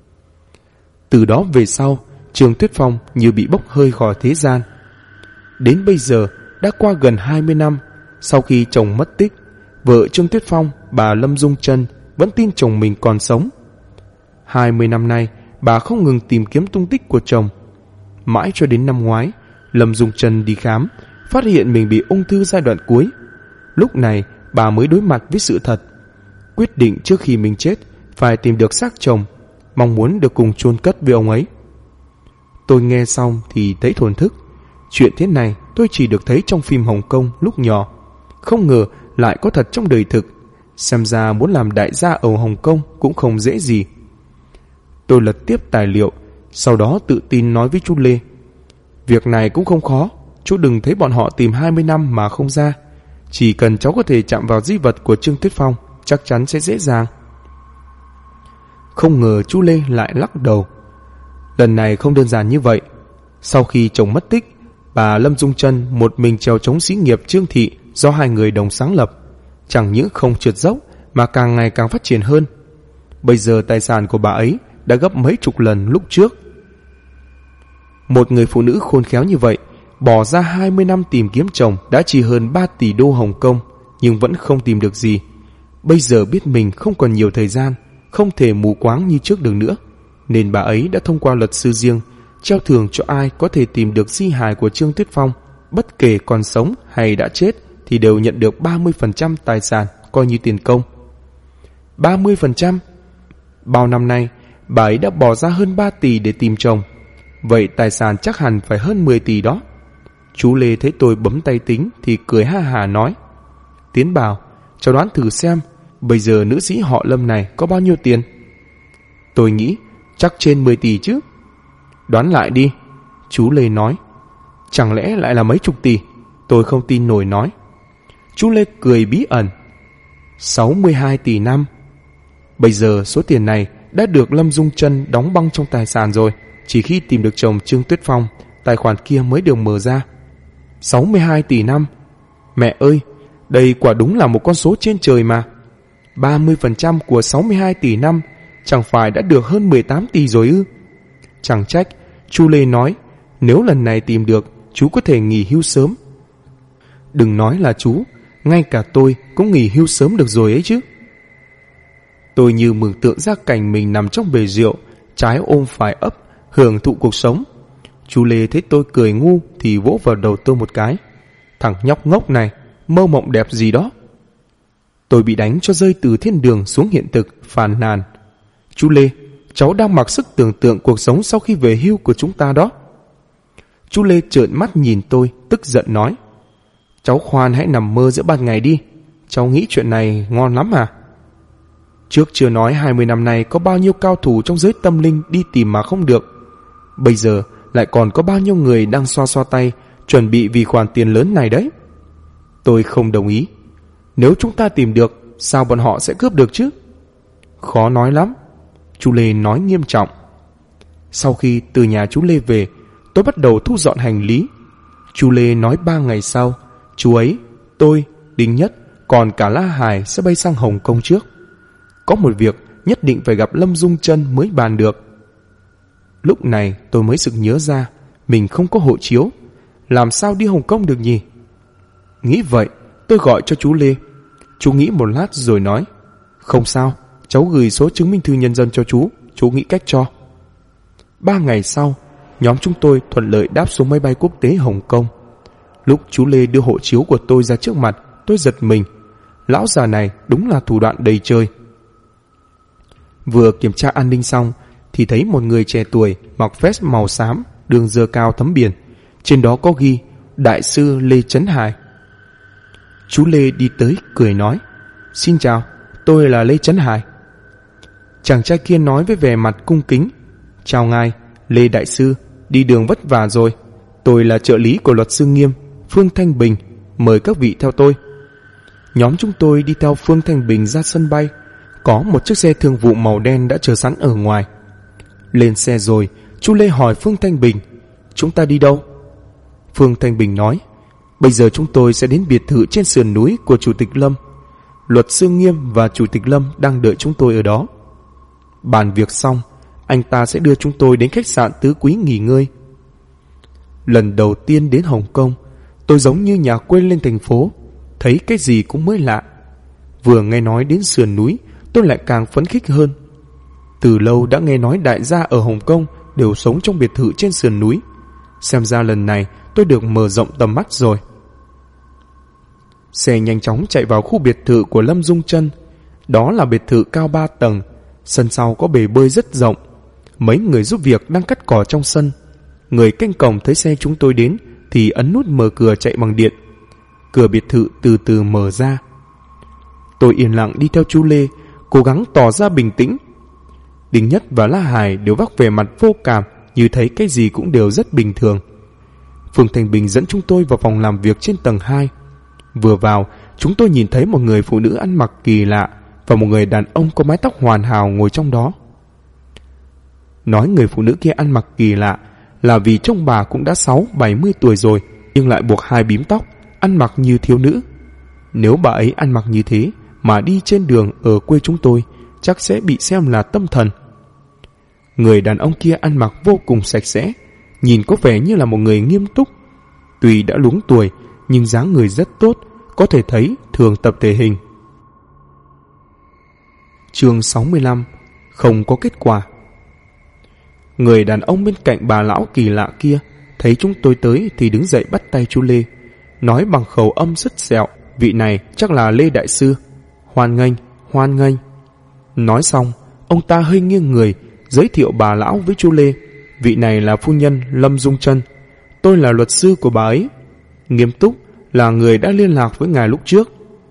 Từ đó về sau, Trương Tuyết Phong như bị bốc hơi khỏi thế gian. Đến bây giờ đã qua gần 20 năm sau khi chồng mất tích, vợ Trương Tuyết Phong, bà Lâm Dung Trân vẫn tin chồng mình còn sống. 20 năm nay, bà không ngừng tìm kiếm tung tích của chồng. Mãi cho đến năm ngoái, Lâm Dung Trân đi khám, phát hiện mình bị ung thư giai đoạn cuối. Lúc này, bà mới đối mặt với sự thật, quyết định trước khi mình chết phải tìm được xác chồng, mong muốn được cùng chôn cất với ông ấy. Tôi nghe xong thì thấy thổn thức. Chuyện thế này tôi chỉ được thấy trong phim Hồng Kông lúc nhỏ, không ngờ lại có thật trong đời thực. Xem ra muốn làm đại gia ở Hồng Kông cũng không dễ gì. Tôi lật tiếp tài liệu, sau đó tự tin nói với chú Lê, việc này cũng không khó, chú đừng thấy bọn họ tìm 20 năm mà không ra. Chỉ cần cháu có thể chạm vào di vật của Trương Tuyết Phong, chắc chắn sẽ dễ dàng. Không ngờ chú Lê lại lắc đầu. Lần này không đơn giản như vậy. Sau khi chồng mất tích, bà Lâm Dung Trân một mình chèo chống xí nghiệp Trương Thị do hai người đồng sáng lập, chẳng những không trượt dốc mà càng ngày càng phát triển hơn. Bây giờ tài sản của bà ấy đã gấp mấy chục lần lúc trước. Một người phụ nữ khôn khéo như vậy, bỏ ra 20 năm tìm kiếm chồng đã chỉ hơn 3 tỷ đô Hồng Kông, nhưng vẫn không tìm được gì. Bây giờ biết mình không còn nhiều thời gian, không thể mù quáng như trước được nữa, nên bà ấy đã thông qua luật sư riêng treo thưởng cho ai có thể tìm được di hài của Trương Tuyết Phong, bất kể còn sống hay đã chết thì đều nhận được 30% tài sản coi như tiền công. 30%? Bao năm nay bà ấy đã bỏ ra hơn 3 tỷ để tìm chồng, vậy tài sản chắc hẳn phải hơn 10 tỷ đó. Chú Lê thấy tôi bấm tay tính thì cười ha hà nói, Tiến bảo, cháu đoán thử xem bây giờ nữ sĩ họ Lâm này có bao nhiêu tiền. Tôi nghĩ chắc trên 10 tỷ chứ. Đoán lại đi, chú Lê nói. Chẳng lẽ lại là mấy chục tỷ? Tôi không tin nổi nói. Chú Lê cười bí ẩn. 62 tỷ năm. Bây giờ số tiền này đã được Lâm Dung Trân đóng băng trong tài sản rồi. Chỉ khi tìm được chồng Trương Tuyết Phong, tài khoản kia mới được mở ra. 62 tỷ năm. Mẹ ơi, đây quả đúng là một con số trên trời mà. 30% của 62 tỷ năm chẳng phải đã được hơn 18 tỷ rồi ư? Chẳng trách chú Lê nói nếu lần này tìm được, chú có thể nghỉ hưu sớm. Đừng nói là chú, ngay cả tôi cũng nghỉ hưu sớm được rồi ấy chứ. Tôi như mường tượng ra cảnh mình nằm trong bể rượu, trái ôm phải ấp, hưởng thụ cuộc sống. Chú Lê thấy tôi cười ngu thì vỗ vào đầu tôi một cái. Thằng nhóc ngốc này, mơ mộng đẹp gì đó. Tôi bị đánh cho rơi từ thiên đường xuống hiện thực, phàn nàn. Chú Lê, cháu đang mặc sức tưởng tượng cuộc sống sau khi về hưu của chúng ta đó. Chú Lê trợn mắt nhìn tôi, tức giận nói, cháu khoan hãy nằm mơ giữa ban ngày đi. Cháu nghĩ chuyện này ngon lắm à? Trước chưa nói 20 năm nay có bao nhiêu cao thủ trong giới tâm linh đi tìm mà không được. Bây giờ lại còn có bao nhiêu người đang xoa xoa tay chuẩn bị vì khoản tiền lớn này đấy. Tôi không đồng ý. Nếu chúng ta tìm được, sao bọn họ sẽ cướp được chứ? Khó nói lắm, chú Lê nói nghiêm trọng. Sau khi từ nhà chú Lê về, tôi bắt đầu thu dọn hành lý. Chú Lê nói 3 ngày sau, chú ấy, tôi, Đinh Nhất, còn cả La Hải sẽ bay sang Hồng Kông trước. Có một việc nhất định phải gặp Lâm Dung Trân mới bàn được. Lúc này tôi mới sực nhớ ra, mình không có hộ chiếu, làm sao đi Hồng Kông được nhỉ? Nghĩ vậy, tôi gọi cho chú Lê. Chú nghĩ một lát rồi nói, không sao, cháu gửi số chứng minh thư nhân dân cho chú nghĩ cách cho. 3 ngày sau, nhóm chúng tôi thuận lợi đáp xuống máy bay quốc tế Hồng Kông. Lúc chú Lê đưa hộ chiếu của tôi ra trước mặt, tôi giật mình. Lão già này đúng là thủ đoạn đầy chơi. Vừa kiểm tra an ninh xong thì thấy một người trẻ tuổi mặc vest màu xám, đường dơ cao thấm biển, trên đó có ghi Đại sư Lê Chấn Hải. Chú Lê đi tới cười nói, xin chào, tôi là Lê Chấn Hải. Chàng trai kia nói với vẻ mặt cung kính, chào ngài, Lê Đại sư, đi đường vất vả rồi. Tôi là trợ lý của luật sư Nghiêm, Phương Thanh Bình, mời các vị theo tôi. Nhóm chúng tôi đi theo Phương Thanh Bình ra sân bay. Có một chiếc xe thương vụ màu đen đã chờ sẵn ở ngoài. Lên xe rồi, chú Lê hỏi Phương Thanh Bình, chúng ta đi đâu? Phương Thanh Bình nói, bây giờ chúng tôi sẽ đến biệt thự trên sườn núi của Chủ tịch Lâm. Luật sư Nghiêm và Chủ tịch Lâm đang đợi chúng tôi ở đó. Bàn việc xong, anh ta sẽ đưa chúng tôi đến khách sạn Tứ Quý nghỉ ngơi. Lần đầu tiên đến Hồng Kông, tôi giống như nhà quê lên thành phố, thấy cái gì cũng mới lạ. Vừa nghe nói đến sườn núi, tôi lại càng phấn khích hơn. Từ lâu đã nghe nói đại gia ở Hồng Kông đều sống trong biệt thự trên sườn núi. Xem ra lần này tôi được mở rộng tầm mắt rồi. Xe nhanh chóng chạy vào khu biệt thự của Lâm Dung Trân. Đó là biệt thự cao 3 tầng. Sân sau có bể bơi rất rộng. Mấy người giúp việc đang cắt cỏ trong sân. Người canh cổng thấy xe chúng tôi đến thì ấn nút mở cửa chạy bằng điện. Cửa biệt thự từ từ mở ra. Tôi yên lặng đi theo chú Lê, cố gắng tỏ ra bình tĩnh. Đinh Nhất và La Hải đều vác vẻ mặt vô cảm, như thấy cái gì cũng đều rất bình thường. Phương Thanh Bình dẫn chúng tôi vào phòng làm việc trên tầng 2. Vừa vào, chúng tôi nhìn thấy một người phụ nữ ăn mặc kỳ lạ và một người đàn ông có mái tóc hoàn hảo ngồi trong đó. Nói người phụ nữ kia ăn mặc kỳ lạ là vì trông bà cũng đã 60-70 tuổi rồi, nhưng lại buộc 2 bím tóc, ăn mặc như thiếu nữ. Nếu bà ấy ăn mặc như thế mà đi trên đường ở quê chúng tôi, chắc sẽ bị xem là tâm thần. Người đàn ông kia ăn mặc vô cùng sạch sẽ, nhìn có vẻ như là một người nghiêm túc. Tuy đã luống tuổi, nhưng dáng người rất tốt, có thể thấy thường tập thể hình. Chương 65. Không có kết quả. Người đàn ông bên cạnh bà lão kỳ lạ kia thấy chúng tôi tới thì đứng dậy bắt tay chú Lê, nói bằng khẩu âm rất sẹo, vị này chắc là Lê Đại sư. Hoan nghênh, hoan nghênh. Nói xong, ông ta hơi nghiêng người, giới thiệu bà lão với chú Lê. Vị này là phu nhân Lâm Dung Trân, tôi là luật sư của bà ấy. Nghiêm túc là người đã liên lạc với ngài lúc trước.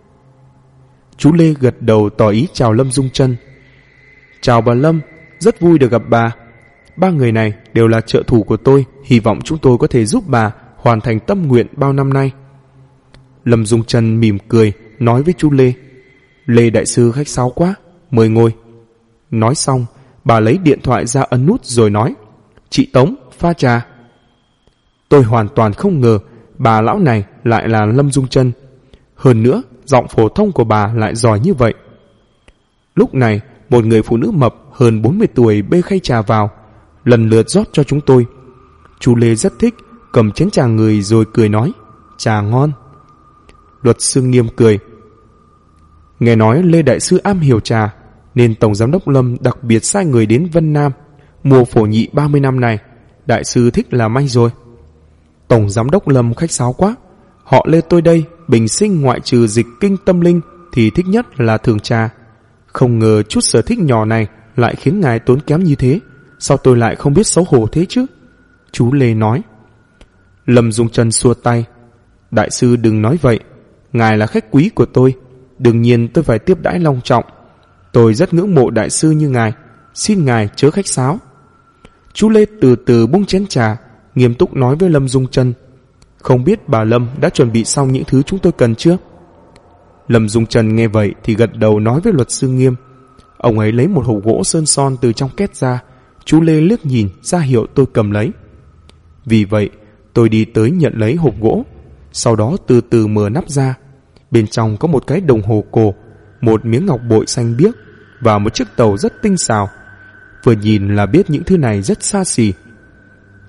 Chú Lê gật đầu tỏ ý chào Lâm Dung Trân. Chào bà Lâm, rất vui được gặp bà. 3 người này đều là trợ thủ của tôi, hy vọng chúng tôi có thể giúp bà hoàn thành tâm nguyện bao năm nay. Lâm Dung Trân mỉm cười nói với chú Lê, Lê Đại sư khách sáo quá, mời ngồi. Nói xong, bà lấy điện thoại ra ấn nút rồi nói, chị Tống, pha trà. Tôi hoàn toàn không ngờ bà lão này lại là Lâm Dung Trân. Hơn nữa, giọng phổ thông của bà lại giỏi như vậy. Lúc này, một người phụ nữ mập hơn 40 tuổi bê khay trà vào, lần lượt rót cho chúng tôi. Chú Lê rất thích, cầm chén trà người rồi cười nói, trà ngon. Luật sư Nghiêm cười, nghe nói Lê Đại sư am hiểu trà, nên Tổng Giám đốc Lâm đặc biệt sai người đến Vân Nam mua phổ nhị 30 năm này. Đại sư thích là may rồi. Tổng Giám đốc Lâm khách sáo quá. Họ Lê tôi đây, bình sinh ngoại trừ dịch kinh tâm linh thì thích nhất là thường trà. Không ngờ chút sở thích nhỏ này lại khiến ngài tốn kém như thế. Sao tôi lại không biết xấu hổ thế chứ? Chú Lê nói. Lâm Dung Trân xua tay. Đại sư đừng nói vậy. Ngài là khách quý của tôi, đương nhiên tôi phải tiếp đãi long trọng. Tôi rất ngưỡng mộ đại sư như ngài, xin ngài chớ khách sáo. Chú Lê từ từ buông chén trà, nghiêm túc nói với Lâm Dung Trân, không biết bà Lâm đã chuẩn bị xong những thứ chúng tôi cần chưa? Lâm Dung Trân nghe vậy thì gật đầu nói với luật sư Nghiêm. Ông ấy lấy một hộp gỗ sơn son từ trong két ra. Chú Lê liếc nhìn ra hiệu tôi cầm lấy. Vì vậy tôi đi tới nhận lấy hộp gỗ, sau đó từ từ mở nắp ra. Bên trong có một cái đồng hồ cổ, một miếng ngọc bội xanh biếc và một chiếc tàu rất tinh xảo. Vừa nhìn là biết những thứ này rất xa xỉ.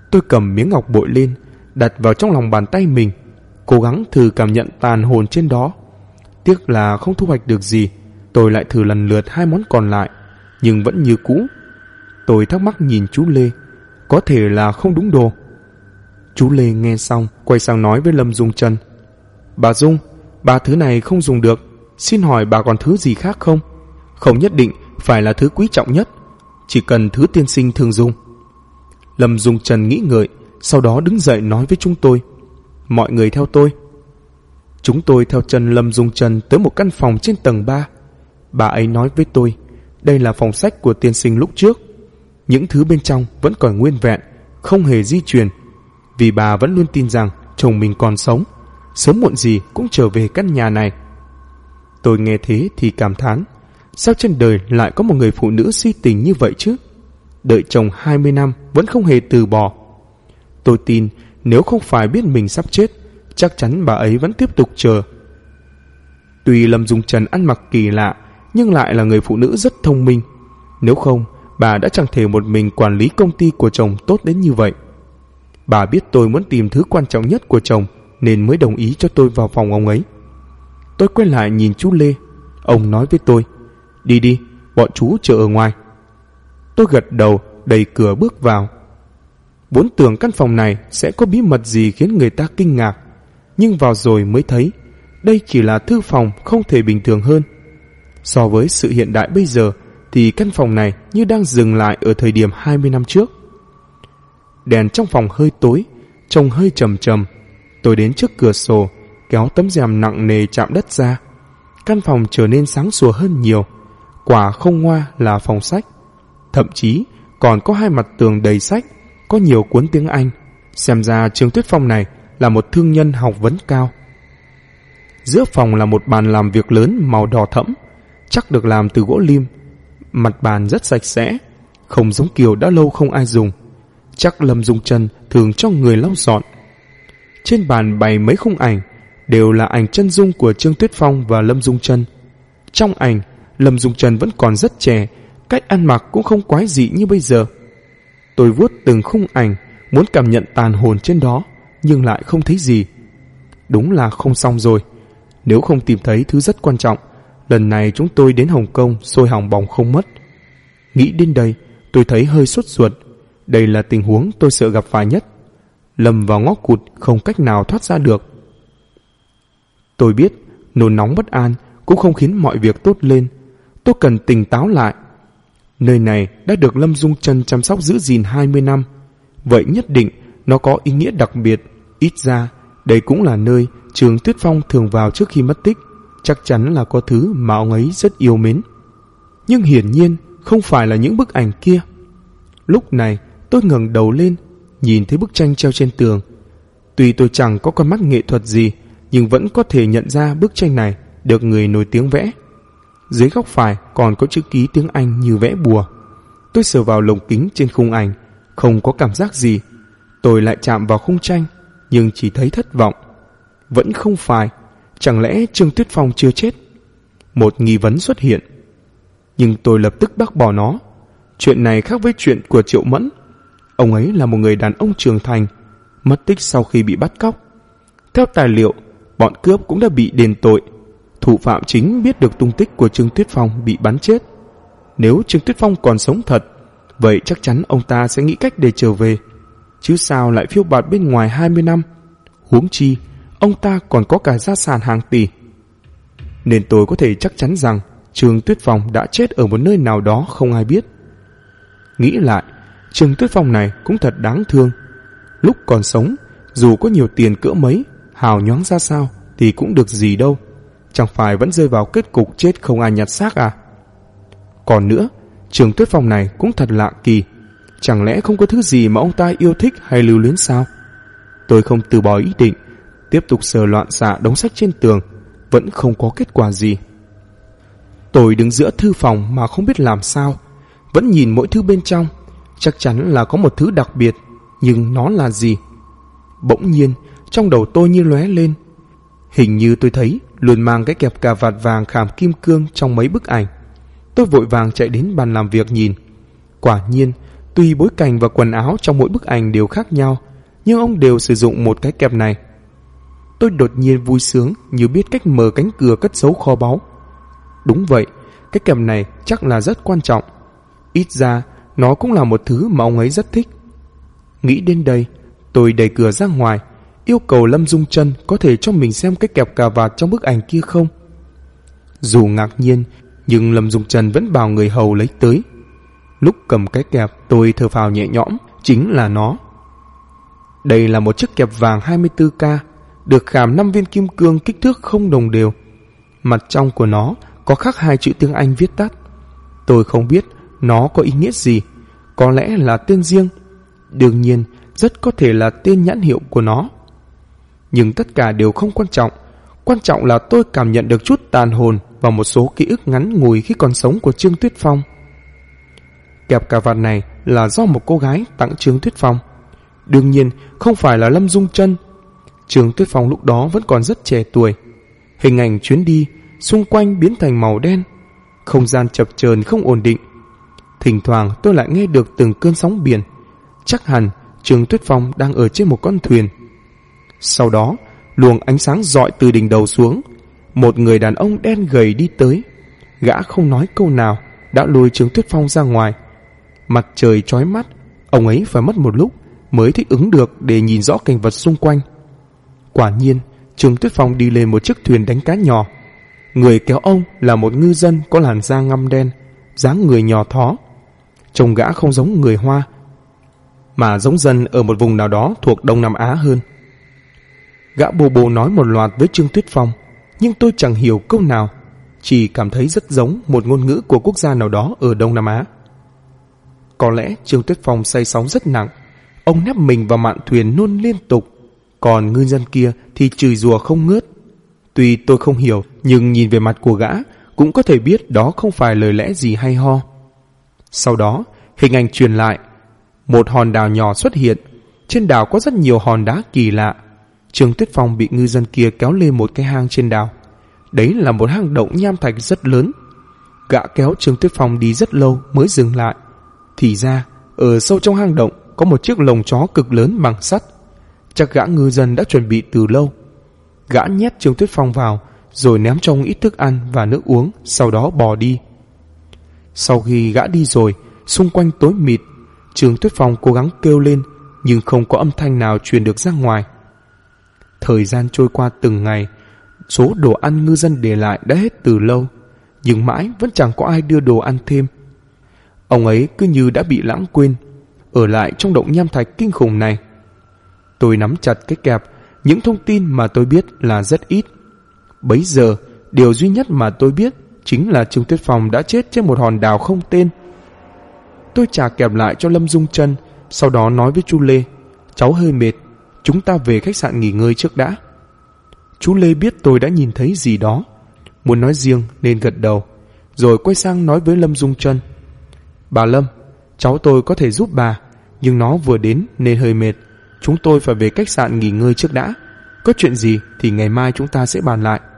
Tôi cầm miếng ngọc bội lên, đặt vào trong lòng bàn tay mình, cố gắng thử cảm nhận tàn hồn trên đó. Tiếc là không thu hoạch được gì. Tôi lại thử lần lượt 2 món còn lại, nhưng vẫn như cũ. Tôi thắc mắc nhìn chú Lê, có thể là không đúng đồ. Chú Lê nghe xong quay sang nói với Lâm Dung Trân: "Bà Dung, 3 thứ này không dùng được, xin hỏi bà còn thứ gì khác không? Không nhất định phải là thứ quý trọng nhất, chỉ cần thứ tiên sinh thường dùng." Lâm Dung Trân nghĩ ngợi, sau đó đứng dậy nói với chúng tôi: "Mọi người theo tôi." Chúng tôi theo chân Lâm Dung Trân tới một căn phòng trên tầng 3. Bà ấy nói với tôi, đây là phòng sách của tiên sinh lúc trước. Những thứ bên trong vẫn còn nguyên vẹn, không hề di chuyển, vì bà vẫn luôn tin rằng chồng mình còn sống, sớm muộn gì cũng trở về căn nhà này. Tôi nghe thế thì cảm thán, sao trên đời lại có một người phụ nữ si tình như vậy chứ? Đợi chồng 20 năm vẫn không hề từ bỏ. Tôi tin nếu không phải biết mình sắp chết, chắc chắn bà ấy vẫn tiếp tục chờ. Tuy Lâm Dung Trân ăn mặc kỳ lạ, nhưng lại là người phụ nữ rất thông minh. Nếu không, bà đã chẳng thể một mình quản lý công ty của chồng tốt đến như vậy. Bà biết tôi muốn tìm thứ quan trọng nhất của chồng, nên mới đồng ý cho tôi vào phòng ông ấy. Tôi quay lại nhìn chú Lê. Ông nói với tôi: "Đi đi, bọn chú chờ ở ngoài." Tôi gật đầu, đẩy cửa bước vào. Vốn tưởng căn phòng này sẽ có bí mật gì khiến người ta kinh ngạc, nhưng vào rồi mới thấy đây chỉ là thư phòng không thể bình thường hơn. So với sự hiện đại bây giờ thì căn phòng này như đang dừng lại ở thời điểm 20 năm trước. Đèn trong phòng hơi tối, trông hơi trầm trầm. Tôi đến trước cửa sổ, kéo tấm rèm nặng nề chạm đất ra. Căn phòng trở nên sáng sủa hơn nhiều. Quả không ngoa là phòng sách. Thậm chí còn có 2 mặt tường đầy sách, có nhiều cuốn tiếng Anh. Xem ra Trương Tuyết Phong này là một thương nhân học vấn cao. Giữa phòng là một bàn làm việc lớn màu đỏ thẫm, chắc được làm từ gỗ lim. Mặt bàn rất sạch sẽ, không giống kiểu đã lâu không ai dùng. Chắc Lâm Dung Trân thường cho người lau dọn. Trên bàn bày mấy khung ảnh, đều là ảnh chân dung của Trương Tuyết Phong và Lâm Dung Trân. Trong ảnh, Lâm Dung Trân vẫn còn rất trẻ, cách ăn mặc cũng không quái dị như bây giờ. Tôi vuốt từng khung ảnh, muốn cảm nhận tàn hồn trên đó, nhưng lại không thấy gì. Đúng là không xong rồi. Nếu không tìm thấy thứ rất quan trọng, lần này chúng tôi đến Hồng Kông xôi hỏng bỏng không mất. Nghĩ đến đây, tôi thấy hơi sốt ruột. Đây là tình huống tôi sợ gặp phải nhất. Lầm vào ngõ cụt, không cách nào thoát ra được. Tôi biết nôn nóng bất an cũng không khiến mọi việc tốt lên. Tôi cần tỉnh táo lại. Nơi này đã được Lâm Dung Trân chăm sóc giữ gìn 20 năm. Vậy nhất định nó có ý nghĩa đặc biệt. Ít ra đây cũng là nơi Trương Tuyết Phong thường vào trước khi mất tích. Chắc chắn là có thứ mà ông ấy rất yêu mến. Nhưng hiển nhiên không phải là những bức ảnh kia. Lúc này tôi ngẩng đầu lên, nhìn thấy bức tranh treo trên tường. Tuy tôi chẳng có con mắt nghệ thuật gì, nhưng vẫn có thể nhận ra bức tranh này được người nổi tiếng vẽ. Dưới góc phải còn có chữ ký tiếng Anh như vẽ bùa. Tôi sờ vào lồng kính trên khung ảnh, không có cảm giác gì. Tôi lại chạm vào khung tranh, nhưng chỉ thấy thất vọng. Vẫn không phải. Chẳng lẽ Trương Tuyết Phong chưa chết? Một nghi vấn xuất hiện. Nhưng tôi lập tức bác bỏ nó. Chuyện này khác với chuyện của Triệu Mẫn. Ông ấy là một người đàn ông trưởng thành, mất tích sau khi bị bắt cóc. Theo tài liệu, bọn cướp cũng đã bị đền tội. Thủ phạm chính biết được tung tích của Trương Tuyết Phong bị bắn chết. Nếu Trương Tuyết Phong còn sống thật, vậy chắc chắn ông ta sẽ nghĩ cách để trở về. Chứ sao lại phiêu bạt bên ngoài 20 năm? Huống chi ông ta còn có cả gia sản hàng tỷ. Nên tôi có thể chắc chắn rằng Trương Tuyết Phong đã chết ở một nơi nào đó không ai biết. Nghĩ lại, Trương Tuyết Phong này cũng thật đáng thương. Lúc còn sống, dù có nhiều tiền cỡ mấy, hào nhoáng ra sao thì cũng được gì đâu. Chẳng phải vẫn rơi vào kết cục chết không ai nhặt xác à? Còn nữa, Trương Tuyết Phong này cũng thật lạ kỳ. Chẳng lẽ không có thứ gì mà ông ta yêu thích hay lưu luyến sao? Tôi không từ bỏ ý định, tiếp tục sờ loạn xạ đống sách trên tường, vẫn không có kết quả gì. Tôi đứng giữa thư phòng mà không biết làm sao, vẫn nhìn mỗi thứ bên trong. Chắc chắn là có một thứ đặc biệt, nhưng nó là gì? Bỗng nhiên trong đầu tôi như lóe lên. Hình như tôi thấy luôn mang cái kẹp cà vạt vàng khảm kim cương trong mấy bức ảnh. Tôi vội vàng chạy đến bàn làm việc nhìn. Quả nhiên Tuy bối cảnh và quần áo trong mỗi bức ảnh đều khác nhau, nhưng ông đều sử dụng một cái kẹp này. Tôi đột nhiên vui sướng như biết cách mở cánh cửa cất giấu kho báu. Đúng vậy, cái kẹp này chắc là rất quan trọng. Ít ra nó cũng là một thứ mà ông ấy rất thích. Nghĩ đến đây, tôi đẩy cửa ra ngoài, yêu cầu Lâm Dung Trân có thể cho mình xem cái kẹp cà vạt trong bức ảnh kia không. Dù ngạc nhiên, nhưng Lâm Dung Trân vẫn bảo người hầu lấy tới. Lúc cầm cái kẹp, tôi thở phào nhẹ nhõm, chính là nó. Đây là một chiếc kẹp vàng 24K, được khảm 5 viên kim cương kích thước không đồng đều. Mặt trong của nó có khắc 2 chữ tiếng Anh viết tắt. Tôi không biết nó có ý nghĩa gì, có lẽ là tên riêng. Đương nhiên, rất có thể là tên nhãn hiệu của nó. Nhưng tất cả đều không quan trọng. Quan trọng là tôi cảm nhận được chút tàn hồn và một số ký ức ngắn ngủi khi còn sống của Trương Tuyết Phong. Kẹp cà vạt này là do một cô gái tặng Trương Tuyết Phong. Đương nhiên không phải là Lâm Dung Trân. Trương Tuyết Phong lúc đó vẫn còn rất trẻ tuổi. Hình ảnh chuyến đi xung quanh biến thành màu đen, không gian chập chờn không ổn định. Thỉnh thoảng tôi lại nghe được từng cơn sóng biển. Chắc hẳn Trương Tuyết Phong đang ở trên một con thuyền. Sau đó, luồng ánh sáng rọi từ đỉnh đầu xuống. Một người đàn ông đen gầy đi tới. Gã không nói câu nào đã lôi Trương Tuyết Phong ra ngoài. Mặt trời chói mắt, ông ấy phải mất một lúc mới thích ứng được để nhìn rõ cảnh vật xung quanh. Quả nhiên, Trương Tuyết Phong đi lên một chiếc thuyền đánh cá nhỏ. Người kéo ông là một ngư dân có làn da ngăm đen, dáng người nhỏ thó. Trông gã không giống người Hoa, mà giống dân ở một vùng nào đó thuộc Đông Nam Á hơn. Gã bồ bồ nói một loạt với Trương Tuyết Phong, nhưng tôi chẳng hiểu câu nào, chỉ cảm thấy rất giống một ngôn ngữ của quốc gia nào đó ở Đông Nam Á. Có lẽ Trương Tuyết Phong say sóng rất nặng. Ông nép mình vào mạn thuyền nôn liên tục, còn ngư dân kia thì chửi rủa không ngớt. Tuy tôi không hiểu, nhưng nhìn về mặt của gã cũng có thể biết đó không phải lời lẽ gì hay ho. Sau đó, hình ảnh truyền lại. Một hòn đảo nhỏ xuất hiện. Trên đảo có rất nhiều hòn đá kỳ lạ. Trương Tuyết Phong bị ngư dân kia kéo lên một cái hang trên đảo. Đấy là một hang động nham thạch rất lớn. Gã kéo Trương Tuyết Phong đi rất lâu mới dừng lại. Thì ra, ở sâu trong hang động có một chiếc lồng chó cực lớn bằng sắt. Chắc gã ngư dân đã chuẩn bị từ lâu. Gã nhét Trương Tuyết Phong vào, rồi ném cho ông ít thức ăn và nước uống, sau đó bò đi. Sau khi gã đi rồi, xung quanh tối mịt. Trương Tuyết Phong cố gắng kêu lên, nhưng không có âm thanh nào truyền được ra ngoài. Thời gian trôi qua từng ngày, số đồ ăn ngư dân để lại đã hết từ lâu, nhưng mãi vẫn chẳng có ai đưa đồ ăn thêm. Ông ấy cứ như đã bị lãng quên, ở lại trong động nham thạch kinh khủng này. Tôi nắm chặt cái kẹp, những thông tin mà tôi biết là rất ít. Bấy giờ, điều duy nhất mà tôi biết chính là Trương Tuyết Phong đã chết trên một hòn đảo không tên. Tôi trả kẹp lại cho Lâm Dung Trân, sau đó nói với chú Lê, cháu hơi mệt, chúng ta về khách sạn nghỉ ngơi trước đã. Chú Lê biết tôi đã nhìn thấy gì đó, muốn nói riêng nên gật đầu, rồi quay sang nói với Lâm Dung Trân, bà Lâm, cháu tôi có thể giúp bà, nhưng nó vừa đến nên hơi mệt, chúng tôi phải về khách sạn nghỉ ngơi trước đã. Có chuyện gì thì ngày mai chúng ta sẽ bàn lại.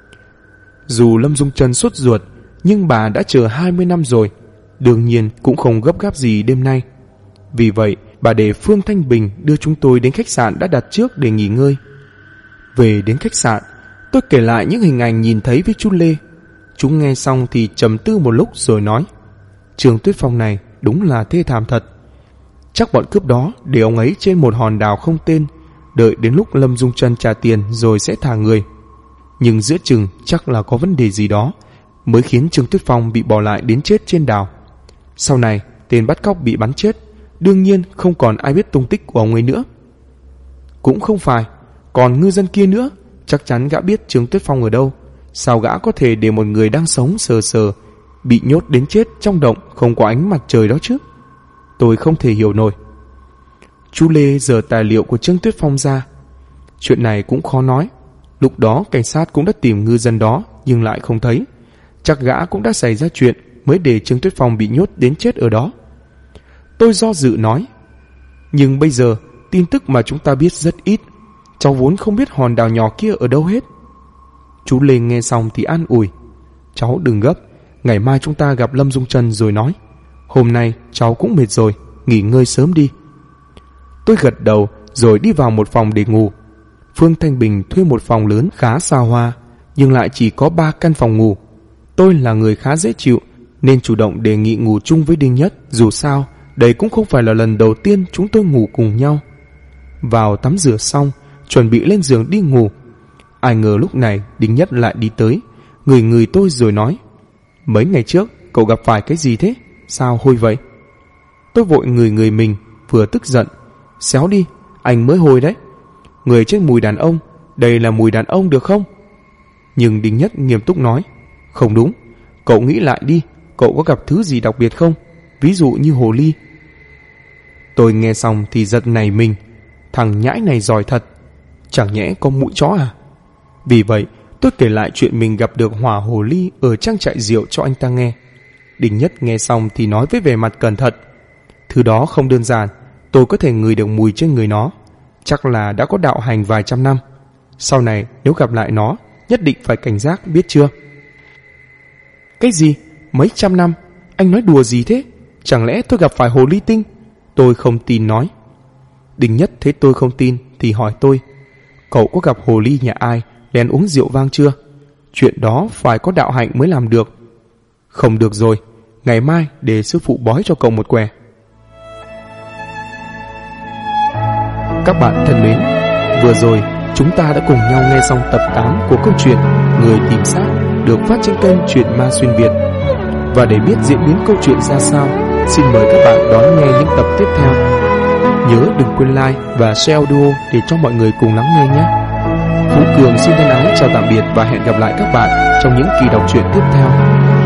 Dù Lâm Dung Trân sốt ruột, nhưng bà đã chờ 20 năm rồi, đương nhiên cũng không gấp gáp gì đêm nay. Vì vậy, bà để Phương Thanh Bình đưa chúng tôi đến khách sạn đã đặt trước để nghỉ ngơi. Về đến khách sạn, tôi kể lại những hình ảnh nhìn thấy với chú Lê. Chú nghe xong thì trầm tư một lúc rồi nói, Trương Tuyết Phong này đúng là thê thảm thật. Chắc bọn cướp đó để ông ấy trên một hòn đảo không tên, đợi đến lúc Lâm Dung Trân trả tiền rồi sẽ thả người. Nhưng giữa chừng chắc là có vấn đề gì đó mới khiến Trương Tuyết Phong bị bỏ lại đến chết trên đảo. Sau này tên bắt cóc bị bắn chết, đương nhiên không còn ai biết tung tích của ông ấy nữa. Cũng không phải, còn ngư dân kia nữa, chắc chắn gã biết Trương Tuyết Phong ở đâu. Sao gã có thể để một người đang sống sờ sờ bị nhốt đến chết trong động không có ánh mặt trời đó chứ? Tôi không thể hiểu nổi. Chú Lê giở tài liệu của Trương Tuyết Phong ra. Chuyện này cũng khó nói. Lúc đó cảnh sát cũng đã tìm ngư dân đó nhưng lại không thấy. Chắc gã cũng đã xảy ra chuyện mới để Trương Tuyết Phong bị nhốt đến chết ở đó. Tôi do dự nói, nhưng bây giờ tin tức mà chúng ta biết rất ít. Cháu vốn không biết hòn đảo nhỏ kia ở đâu hết. Chú Lê nghe xong thì an ủi, cháu đừng gấp, ngày mai chúng ta gặp Lâm Dung Trân rồi nói. Hôm nay cháu cũng mệt rồi, nghỉ ngơi sớm đi. Tôi gật đầu rồi đi vào một phòng để ngủ. Phương Thanh Bình thuê một phòng lớn khá xa hoa, nhưng lại chỉ có 3 căn phòng ngủ. Tôi là người khá dễ chịu nên chủ động đề nghị ngủ chung với Đinh Nhất. Dù sao đây cũng không phải là lần đầu tiên chúng tôi ngủ cùng nhau. Vào tắm rửa xong, chuẩn bị lên giường đi ngủ, ai ngờ lúc này Đinh Nhất lại đi tới, ngửi tôi rồi nói: "Mấy ngày trước cậu gặp phải cái gì thế? Sao hôi vậy?" Tôi vội ngửi mình, vừa tức giận: "Xéo đi, anh mới hôi đấy. Người trên mùi đàn ông, đây là mùi đàn ông được không?" Nhưng Đinh Nhất nghiêm túc nói: "Không đúng, cậu nghĩ lại đi, cậu có gặp thứ gì đặc biệt không? Ví dụ như hồ ly." Tôi nghe xong thì giật nảy mình, thằng nhãi này giỏi thật, chẳng nhẽ có mũi chó à? Vì vậy tôi kể lại chuyện mình gặp được hỏa hồ ly ở trang trại rượu cho anh ta nghe. Đinh Nhất nghe xong thì nói với vẻ mặt cẩn thận: "Thứ đó không đơn giản, tôi có thể ngửi được mùi trên người nó, chắc là đã có đạo hành vài trăm năm. Sau này nếu gặp lại nó, nhất định phải cảnh giác, biết chưa?" "Cái gì? Mấy trăm năm? Anh nói đùa gì thế? Chẳng lẽ tôi gặp phải hồ ly tinh?" Tôi không tin nói. Đinh Nhất thấy tôi không tin thì hỏi tôi: "Cậu có gặp hồ ly nhà ai lén uống rượu vang chưa? Chuyện đó phải có đạo hạnh mới làm được." "Không được rồi, ngày mai để sư phụ bói cho cậu một quẻ." Các bạn thân mến, vừa rồi chúng ta đã cùng nhau nghe xong tập 8 của câu chuyện Người tìm xác được phát trên kênh Truyện Ma Xuyên Việt. Và để biết diễn biến câu chuyện ra sao, xin mời các bạn đón nghe những tập tiếp theo. Nhớ đừng quên like và share audio để cho mọi người cùng lắng nghe nhé. Vũ Cường xin thân ái chào tạm biệt và hẹn gặp lại các bạn trong những kỳ đọc truyện tiếp theo.